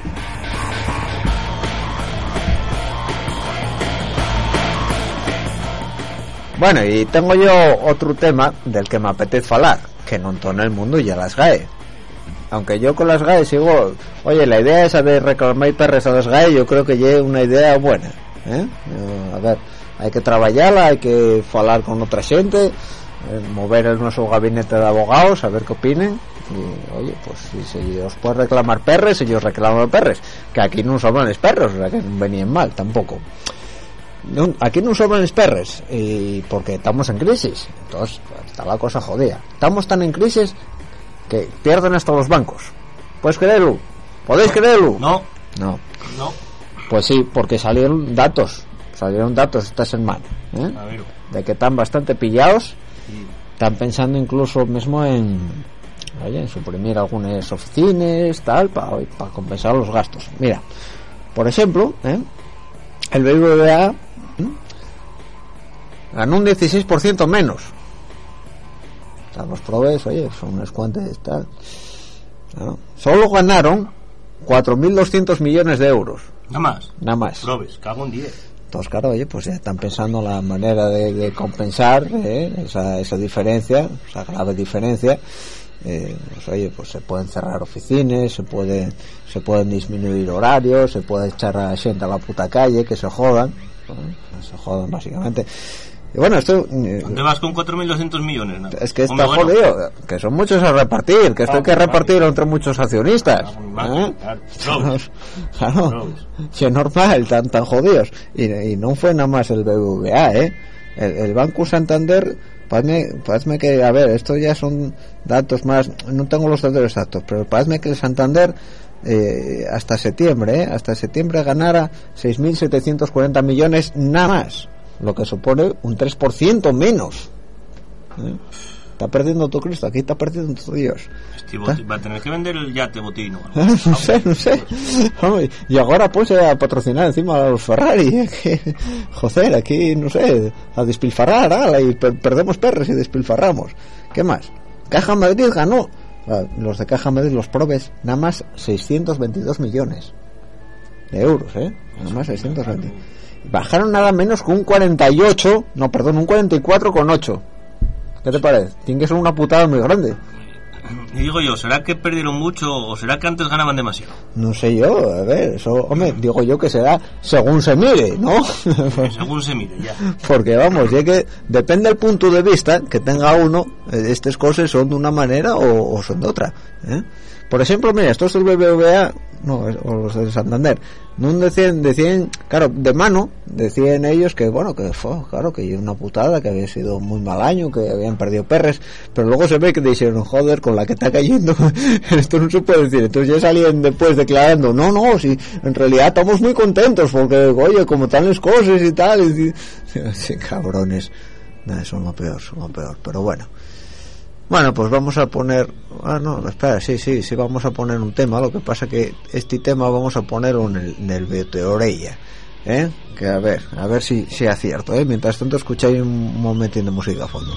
Bueno, y tengo yo otro tema del que me apetece hablar, que no en el mundo ya las G A E. Aunque yo con las G A E sigo, oye, la idea esa de reclamar perres a las G A E, yo creo que ya es una idea buena, ¿eh? A ver, hay que trabajarla, hay que hablar con otra gente, eh, mover el nuestro gabinete de abogados, a ver qué opinen. Y, oye, pues si se os puede reclamar perres, ellos reclaman perres, que aquí no sobran los perros, o sea que no venían mal tampoco. No, aquí no sobran los perres, y porque estamos en crisis, entonces está la cosa jodida. Estamos tan en crisis que pierden hasta los bancos. ¿Puedes creerlo? ¿Podéis creerlo?
No.
No.
No.
Pues sí, porque salieron datos, salieron datos esta semana, ¿eh?
A ver.
De que están bastante pillados,
Sí.
están pensando incluso mismo en, oye, en suprimir algunas oficinas, tal, para para compensar los gastos. Mira, por ejemplo, ¿eh? el B B V A ¿eh? ganó un dieciséis por ciento menos. O sea, los probes, oye, son unas cuantas, tal. Claro. Solo ganaron cuatro mil doscientos millones de euros.
Nada más.
Nada más.
Probes, cago en diez.
Entonces, claro, oye, pues ya están pensando la manera de, de compensar ¿eh? esa, esa diferencia, esa grave diferencia. Eh, pues, oye, pues se pueden cerrar oficinas, se puede, se pueden disminuir horarios, se puede echar a gente a la puta calle, que se jodan, ¿no? Se jodan básicamente. Y bueno, esto eh,
¿dónde vas con cuatro mil doscientos millones? ¿No?
es que está
Hombre,
jodido,
bueno.
que son muchos a repartir, que esto
Ah,
hay que
vale.
repartir entre muchos accionistas,
Ah, vale,
¿eh?
claro. Probes.
Claro,
Probes.
si es normal, tan tan jodidos. Y, y no fue nada más el B B V A, ¿eh? El, el Banco Santander, parece, parece que, a ver, estos ya son datos más, no tengo los datos exactos, pero parece que el Santander eh, hasta septiembre, ¿eh? hasta septiembre ganara seis mil setecientos cuarenta millones nada más, lo que supone un tres por ciento menos. ¿Eh? Está perdiendo todo Cristo, aquí está perdiendo todo Dios.
Este boti- va a tener que vender el yate botino.
No sé, no sé. Hombre, y ahora pues a patrocinar encima a los Ferrari. Que, joder, aquí no sé, a despilfarrar, ala, y per- perdemos perros y despilfarramos. ¿Qué más? Caja Madrid ganó, los de Caja Madrid, los probes, nada más seiscientos veintidós millones de euros, ¿eh? Nada más seiscientos veinte. Bajaron nada menos que un cuarenta y ocho, no, perdón, un cuarenta y cuatro coma ocho. ¿Qué te parece? Tiene que ser una putada muy grande.
Y digo yo, ¿será que perdieron mucho o será que antes ganaban demasiado?
No sé yo, a ver, eso, hombre, digo yo que será según se mire, ¿no?
Según se mire, ya.
Porque vamos, ya que depende del punto de vista que tenga uno, eh, estas cosas son de una manera o, o son de otra, ¿eh? Por ejemplo, mira, estos del B B V A, no, o los del Santander, no decían, decían, claro, de mano, decían ellos que, bueno, que fue, claro, que una putada, que había sido muy mal año, que habían perdido perres, pero luego se ve que dijeron, joder, con la que está cayendo, esto no se puede decir. Entonces ya salían después declarando, no, no, si en realidad estamos muy contentos, porque, oye, como están las cosas y tal, y, sí, cabrones, nada, son lo peor, son lo peor, pero bueno. Bueno, pues vamos a poner... Ah, no, espera, sí, sí, sí, vamos a poner un tema. Lo que pasa que este tema vamos a ponerlo en el, en el Meteorella, ¿eh? Que a ver, a ver si, si acierto, ¿eh? Mientras tanto escucháis un momentín de música a fondo.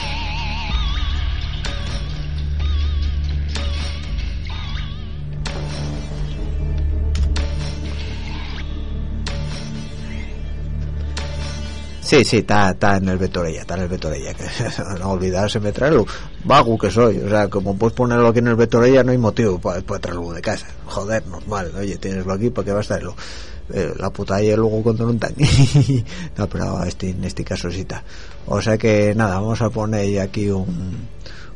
Sí, sí, está, está en el Betorella, está en el Betorella, que no olvidarse de traerlo, vago que soy, o sea, como puedes ponerlo aquí en el Betorella no hay motivo para, para traerlo de casa, joder, normal, oye, tieneslo aquí, ¿para qué vas a traerlo? Eh, la puta y luego contra un tanque. No, pero este, en este caso sí está. O sea que nada, vamos a poner aquí un,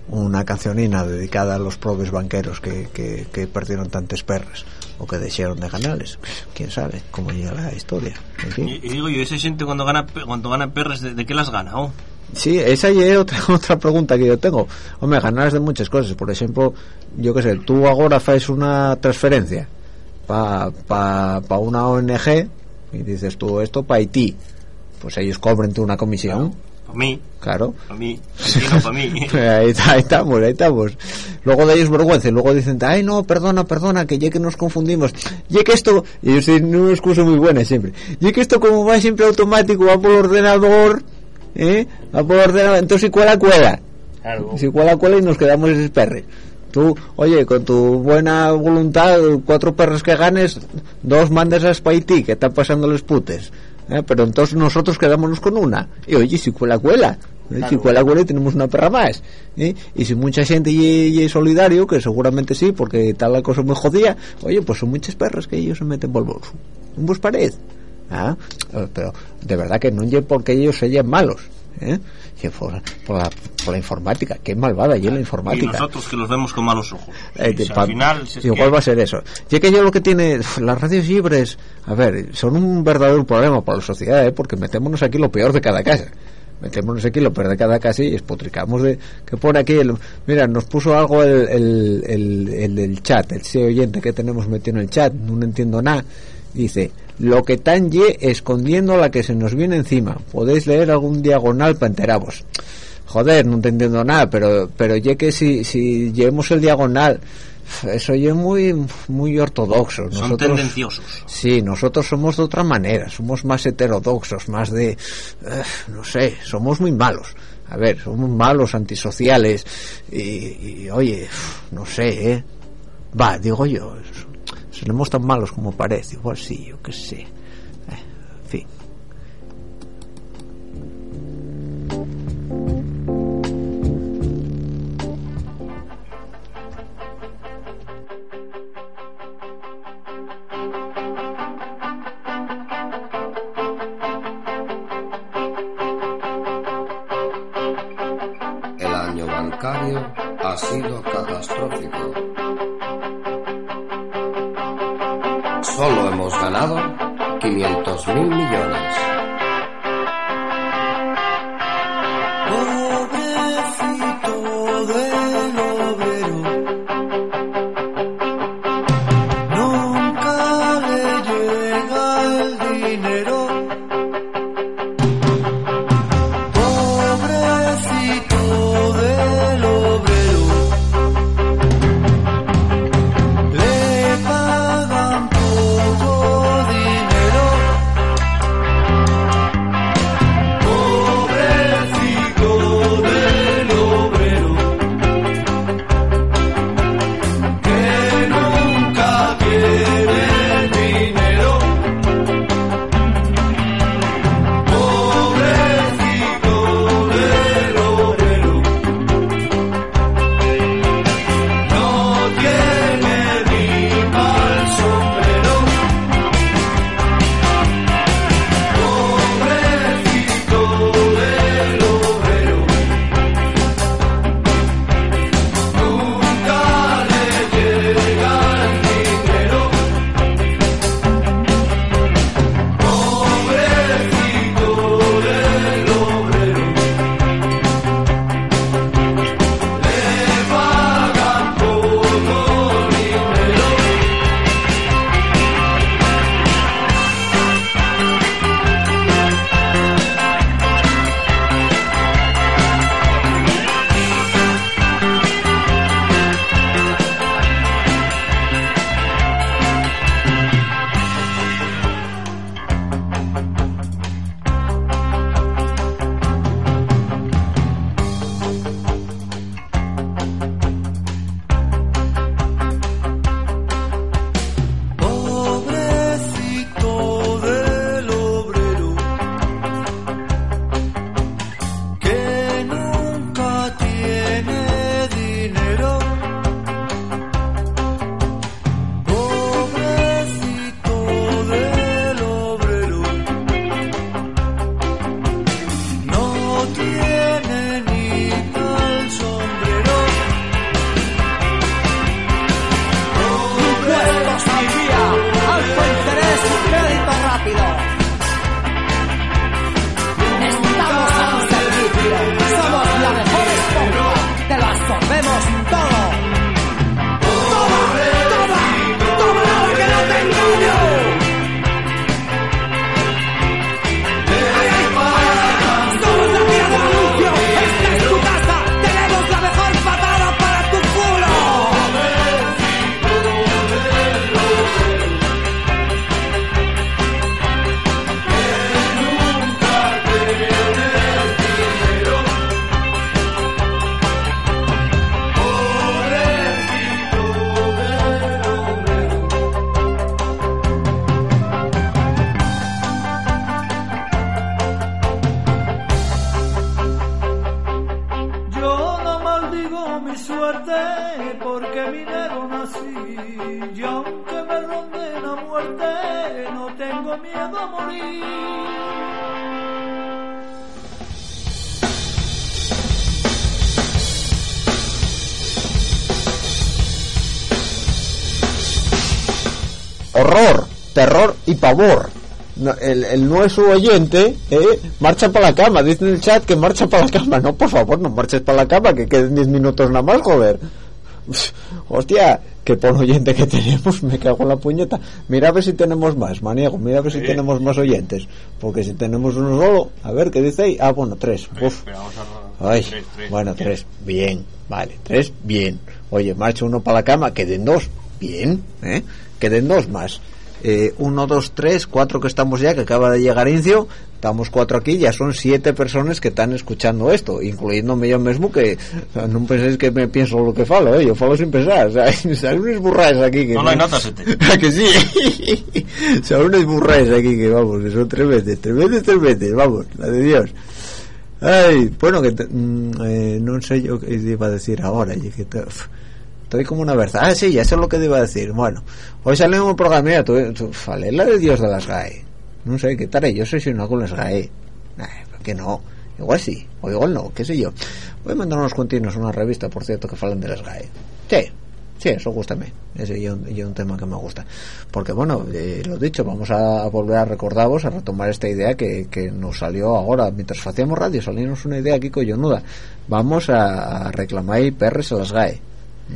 una cancionina dedicada a los pobres banqueros que, que, que perdieron tantas perras o que dejaron de ganarles. Quién sabe cómo llega la historia, en fin.
Y, y digo yo, ese gente cuando gana cuando gana perras, ¿de, de qué las gana? Oh?
Sí, esa es otra, otra pregunta que yo tengo. Hombre, ganas de muchas cosas. Por ejemplo, yo qué sé, tú ahora haces una transferencia para pa, pa una O N G y dices tú esto para Haití, pues ellos cobran tú una comisión.
Para mí.
Claro.
Para mí. No, para mí.
ahí, ahí estamos, ahí estamos. Luego de ellos vergüenza y luego dicen, ay no, perdona, perdona, que ya que nos confundimos. Ya que esto, y yo soy una excusa muy buena siempre. Ya que esto como va siempre automático, va por ordenador, ¿eh? Va por ordenador, entonces si cuela, cuela.
Claro.
Si cuela, cuela y nos quedamos esos perres. Tú, oye, con tu buena voluntad, cuatro perros que ganes, dos mandas a Spaití, que están pasando los putes. ¿Eh? Pero entonces nosotros quedámonos con una. Y oye, si cuela, cuela. ¿Eh? Claro. Si cuela, cuela y tenemos una perra más. ¿Eh? Y si mucha gente y es solidario, que seguramente sí, porque está la cosa muy jodida, oye, pues son muchas perras que ellos se meten por el bolso. ¿En vos parece? ¿Ah? Pero de verdad que no es porque ellos sean malos. ¿Eh? Por, por, la, por la informática, qué malvada y la informática.
Y nosotros que los vemos con malos ojos.
Eh,
o sea,
pa,
al final, si
igual
que...
va a ser eso. Ya que yo lo que tiene las radios libres, a ver, son un verdadero problema para la sociedad, ¿eh? Porque metémonos aquí lo peor de cada casa. Metémonos aquí lo peor de cada casa y espotricamos de que pone aquí el, mira, nos puso algo el el, el, el del chat, el ese oyente que tenemos metido en el chat, no entiendo nada. Dice, lo que tan ye escondiendo la que se nos viene encima. Podéis leer algún diagonal para enteraros. Joder, no te entiendo nada, pero pero ye que si si llevemos el diagonal, eso ye muy muy ortodoxo. Nosotros,
son tendenciosos.
Sí, nosotros somos de otra manera, somos más heterodoxos, más de, uh, no sé, somos muy malos. A ver, somos malos, antisociales y, y oye, no sé, ¿eh? Va, digo yo, seremos tan malos como parece, igual sí, yo qué sé. Eh, en fin.
El año bancario ha sido catastrófico. Solo hemos ganado quinientos mil millones.
Pobrecito del obrero, nunca le llega el dinero. Pobrecito del obrero, le pagan poco dinero.
mi suerte porque minero nací y aunque me ronde la muerte no tengo miedo a morir.
Horror, terror y pavor. No, el, el nuestro oyente eh, marcha para la cama, dice en el chat que marcha para la cama. No, por favor, no marches para la cama, que queden diez minutos nada más, joder. Hostia, que por oyente que tenemos, me cago en la puñeta. Mira a ver si tenemos más, maniego, mira a ver si sí. tenemos más oyentes. Porque si tenemos uno solo, a ver, ¿qué dice ahí? Ah, bueno, tres. Uf. Ay, tres, tres. Bueno, tres, bien, vale, tres, bien. Oye, marcha uno para la cama, queden dos, bien, ¿eh? Queden dos más. Eh, uno, dos, tres, cuatro que estamos ya, que acaba de llegar Incio, estamos cuatro aquí, ya son siete personas que están escuchando esto, incluyéndome yo mismo, que no penséis que me pienso lo que falo, ¿eh? Yo falo sin pensar, o sea, salen unas burraes aquí que
no, no hay notas, este.
que sí, son unas burraes aquí que vamos, que son tres veces, tres veces, tres veces, vamos, la de Dios. Ay, bueno, que te, eh, no sé yo qué iba a decir ahora, y que te, estoy como una verdad. Ah, sí, ya sé lo que te iba a decir. Bueno, hoy sale un programa. Mira, tú, tú fale la de Dios de las G A E. No sé, ¿qué tal? Yo soy no con las G A E. Nah, ¿por qué no? Igual sí, o igual no, qué sé yo. Voy a mandar unos continuos, una revista, por cierto, que falan de las G A E. Sí, sí, eso gústame. Ese es un, un tema que me gusta. Porque, bueno, eh, lo dicho, vamos a volver a recordaros, a retomar esta idea que, que nos salió ahora. Mientras hacíamos radio, salíamos una idea aquí collonuda. Vamos a, a reclamar I P Rs a las G A E.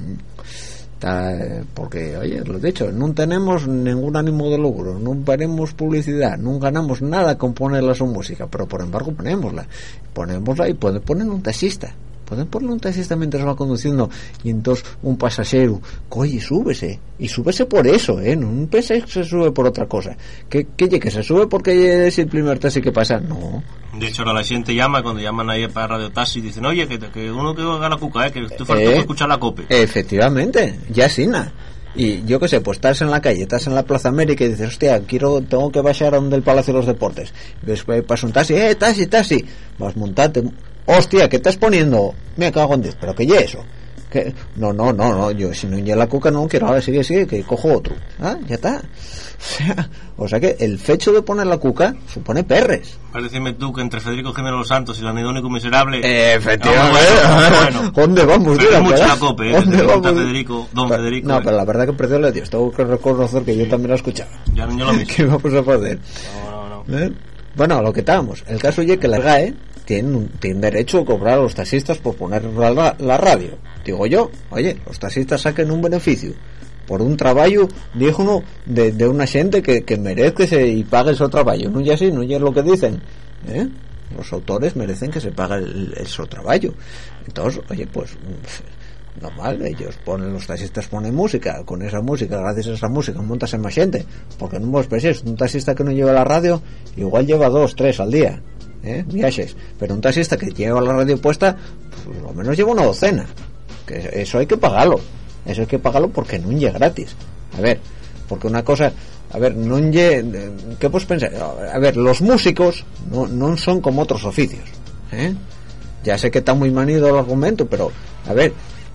Porque, oye, lo dicho, no tenemos ningún ánimo de lucro, no ponemos publicidad, no ganamos nada con ponerla su música, pero por embargo ponémosla, ponémosla y pueden poner un taxista, pueden poner un taxista mientras va conduciendo y entonces un pasajero, oye, súbese, y súbese por eso, eh, no penséis que se sube por otra cosa, que, que, que se sube porque es el primer taxi que pasa, no.
De hecho, ahora la gente llama, cuando llaman ahí para Radio Taxi, dicen, oye, que, que uno que haga la cuca, eh, que tú falta eh, escuchar la cope.
Efectivamente, ya sí, nada. Y yo qué sé, pues estás en la calle, estás en la Plaza América y dices, hostia, quiero, tengo que bajar a donde el Palacio de los Deportes. Y después pasa un taxi, eh, taxi, taxi. Vas, montate. Hostia, ¿qué estás poniendo? Me cago en diez, pero que ya eso. Que no, no, no, no, yo si no ya la cuca no quiero, ahora sigue, sigue, que cojo otro. Ah, ya está. O sea, o sea que el fecho de poner la cuca supone perres.
Vas a decirme tú que entre Federico Jiménez Los Santos y el anedónico miserable.
Eh, efectivamente. Bueno, bueno. ¿Dónde vamos?
Pero mucho la cope, eh. ¿Dónde vamos? Federico, don
pero,
Federico.
No,
eh.
pero la verdad que perdió la Dios. Tengo que reconocer que yo también la escuchaba.
Ya no yo lo mismo.
¿Qué vamos a hacer?
No, no, no.
¿Eh? Bueno, a lo que estábamos. El caso es que la G A E tienen, tienen derecho a cobrar a los taxistas por poner la, la radio. Digo yo, oye, los taxistas saquen un beneficio por un trabajo, dijo uno, de, de una gente que, que merece y pague su trabajo. No ya así, no ya es lo que dicen, ¿eh? Los autores merecen que se pague el, el su trabajo. Entonces, oye, pues normal, ellos ponen, los taxistas ponen música, con esa música, gracias a esa música montase más gente, porque no vos penséis, un taxista que no lleva la radio igual lleva dos, tres al día, ¿eh? Viajes, pero un taxista que lleva la radio puesta, pues, por lo menos lleva una docena, que eso hay que pagarlo, eso hay que pagarlo porque no es gratis. A ver, porque una cosa, a ver, no es, ¿qué puedes pensar? A ver, los músicos no, no son como otros oficios, ¿eh? Ya sé que está muy manido el argumento, pero a ver,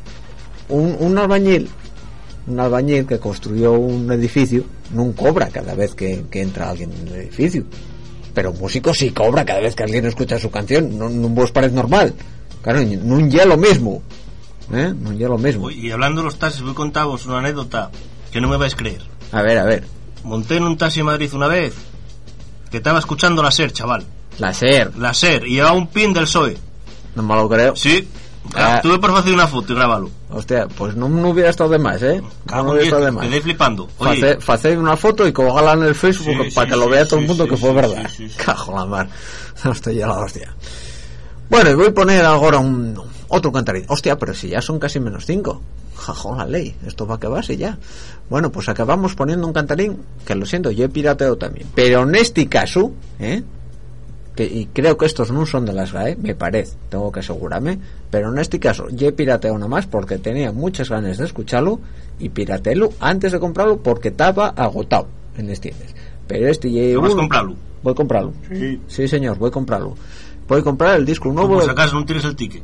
un, un albañil un albañil que construyó un edificio no cobra cada vez que, que entra alguien en el edificio, pero un músico sí cobra cada vez que alguien escucha su canción. No, no vos parece normal, claro, no es lo mismo, ¿eh? No es lo mismo.
Y hablando de los taxis, voy a contaros una anécdota que no me vais a creer.
A ver, a ver.
Monté en un taxi en Madrid una vez que estaba escuchando la SER, chaval.
La SER.
La SER, y llevaba un pin del P S O E.
No me lo creo.
Sí. Ah, tuve por hacer una foto y grabarlo.
Hostia, pues no, no hubiera estado de más, ¿eh? No, no hubiera estado de más.
Quedé flipando.
Faced una foto y colgarla en el Facebook, sí, para sí, que lo vea sí, todo el mundo, sí, que fue sí, verdad.
Sí, sí, sí.
Cajo la mar. No estoy ya la hostia. Bueno, y voy a poner ahora un otro cantarín. Hostia, pero si ya son casi menos cinco. Jajón la ley. Esto va a acabarse ya. Bueno, pues acabamos poniendo un cantarín que, lo siento, yo he pirateado también. Pero en este caso, ¿eh? Que, y creo que estos no son de las G A E, me parece, tengo que asegurarme, pero en este caso yo he pirateado nada más porque tenía muchas ganas de escucharlo y piratearlo antes de comprarlo porque estaba agotado en las tiendas. Pero este ya
¿Vas a comprarlo?
Voy a comprarlo.
Sí.
Sí, señor, voy a comprarlo. voy a comprar el disco nuevo.
Por si acaso no tienes el ticket.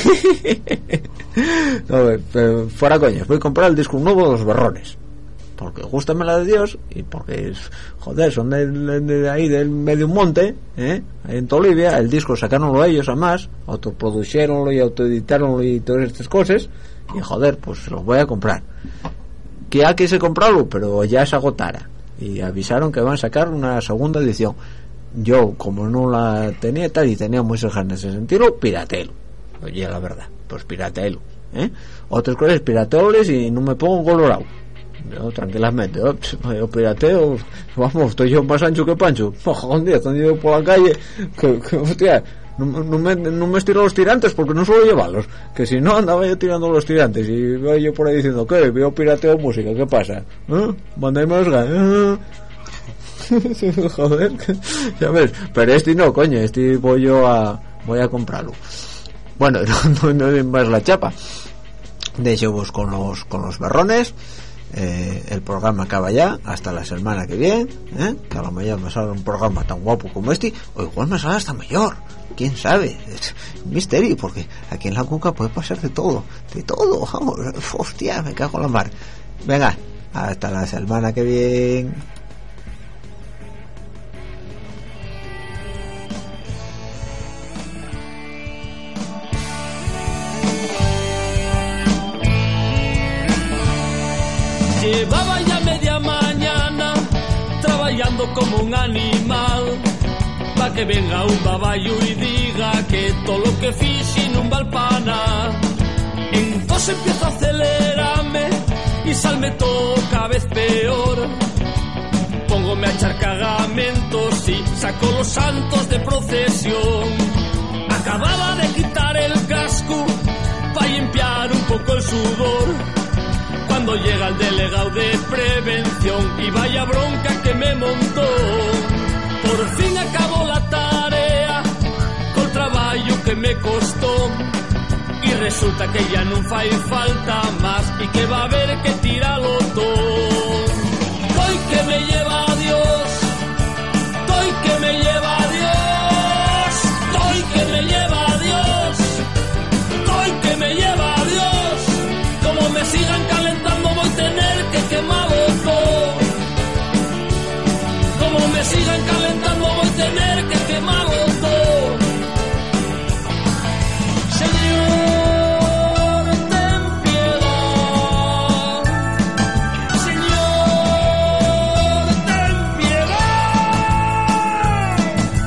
No, eh, fuera coñas, voy a comprar el disco nuevo de los Berrones. Porque gústame la de Dios y porque, joder, son de, de, de ahí, del medio monte, ¿eh? Ahí en Tolivia, el disco sacaronlo ellos además, autoproducieronlo y autoeditaronlo y todas estas cosas, y joder, pues los voy a comprar. Que hay que se comprarlo, pero ya se agotara. Y avisaron que van a sacar una segunda edición. Yo, como no la tenía tal y tenía muchas ganas de sentirlo, piratelo. Oye, la verdad, pues piratelo, ¿eh? Otras cosas, pirateoles y no me pongo colorado. Yo, tranquilamente, yo, yo pirateo, vamos, estoy yo más ancho que Pancho. Un día están yo por la calle, que, que hostia, no, no, me, no me estiro los tirantes porque no suelo llevarlos. Que si no andaba yo tirando los tirantes y veo yo por ahí diciendo, ¿qué? Veo pirateo música, ¿qué pasa? ¿Eh? Mándame los ganas. Joder, ya ves, pero este no, coño, este voy yo a, voy a comprarlo. Bueno, no, no, no más la chapa. De hecho, pues con los, con los Berrones. Eh, el programa acaba ya hasta la semana que viene, ¿eh? Que a lo mejor me sale un programa tan guapo como este, o igual me sale hasta mayor, quién sabe, es un misterio, porque aquí en la Cuca puede pasar de todo, de todo, vamos, hostia, me cago en la mar. Venga, hasta la semana que viene.
Llevaba ya media mañana trabajando como un animal, pa' que venga un babayo y diga que todo lo que fixe non val pa nada. Entonces empiezo a acelerarme y salme todo cada vez peor. Póngome a echar cagamentos y saco los santos de procesión. Acababa de quitar el casco pa' limpiar un poco el sudor, cuando llega el delegado de prevención y vaya bronca que me montó. Por fin acabó la tarea col traballo que me costó, y resulta que ya non fai falta más y que va a haber que tirarlo todo. Hoy que me lleva a Dios, hoy que me lleva a Dios, hoy que me lleva a Dios, hoy que me lleva a Dios. Como me sigan calentando voy a tener que quemarlo todo. Como me sigan calentando voy a tener que quemarlo todo. Señor, ten piedad. Señor, ten piedad.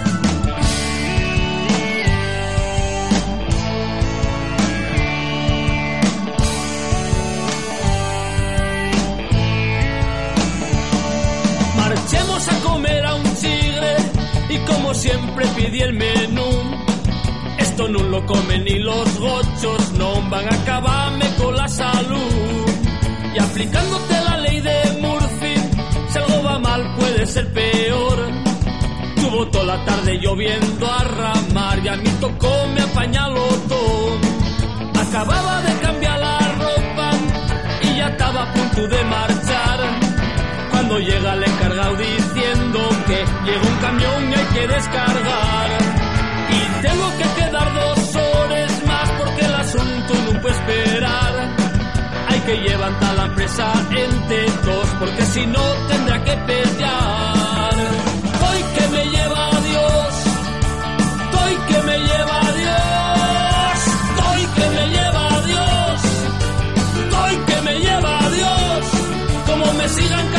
Marchemos a comer a un chigre y como siempre pidí el menú. Esto no lo comen ni los gochos, no van a acabarme con la salud. Y aplicándote la ley de Murphy, si algo va mal puede ser peor. Tuvo toda la tarde lloviendo a ramar y a mí tocó me apañarlo todo. Acababa de cambiar la ropa y ya estaba a punto de marchar, cuando llega el encargado diciendo que llega un camión y hay que descargar. Y tengo que quedar dos horas más porque el asunto no puede esperar. Hay que levantar la empresa entre dos porque si no tendrá que pelear. Hoy que me lleva a Dios, hoy que me lleva a Dios, hoy que me lleva a Dios, hoy que me lleva a Dios. Como me sigan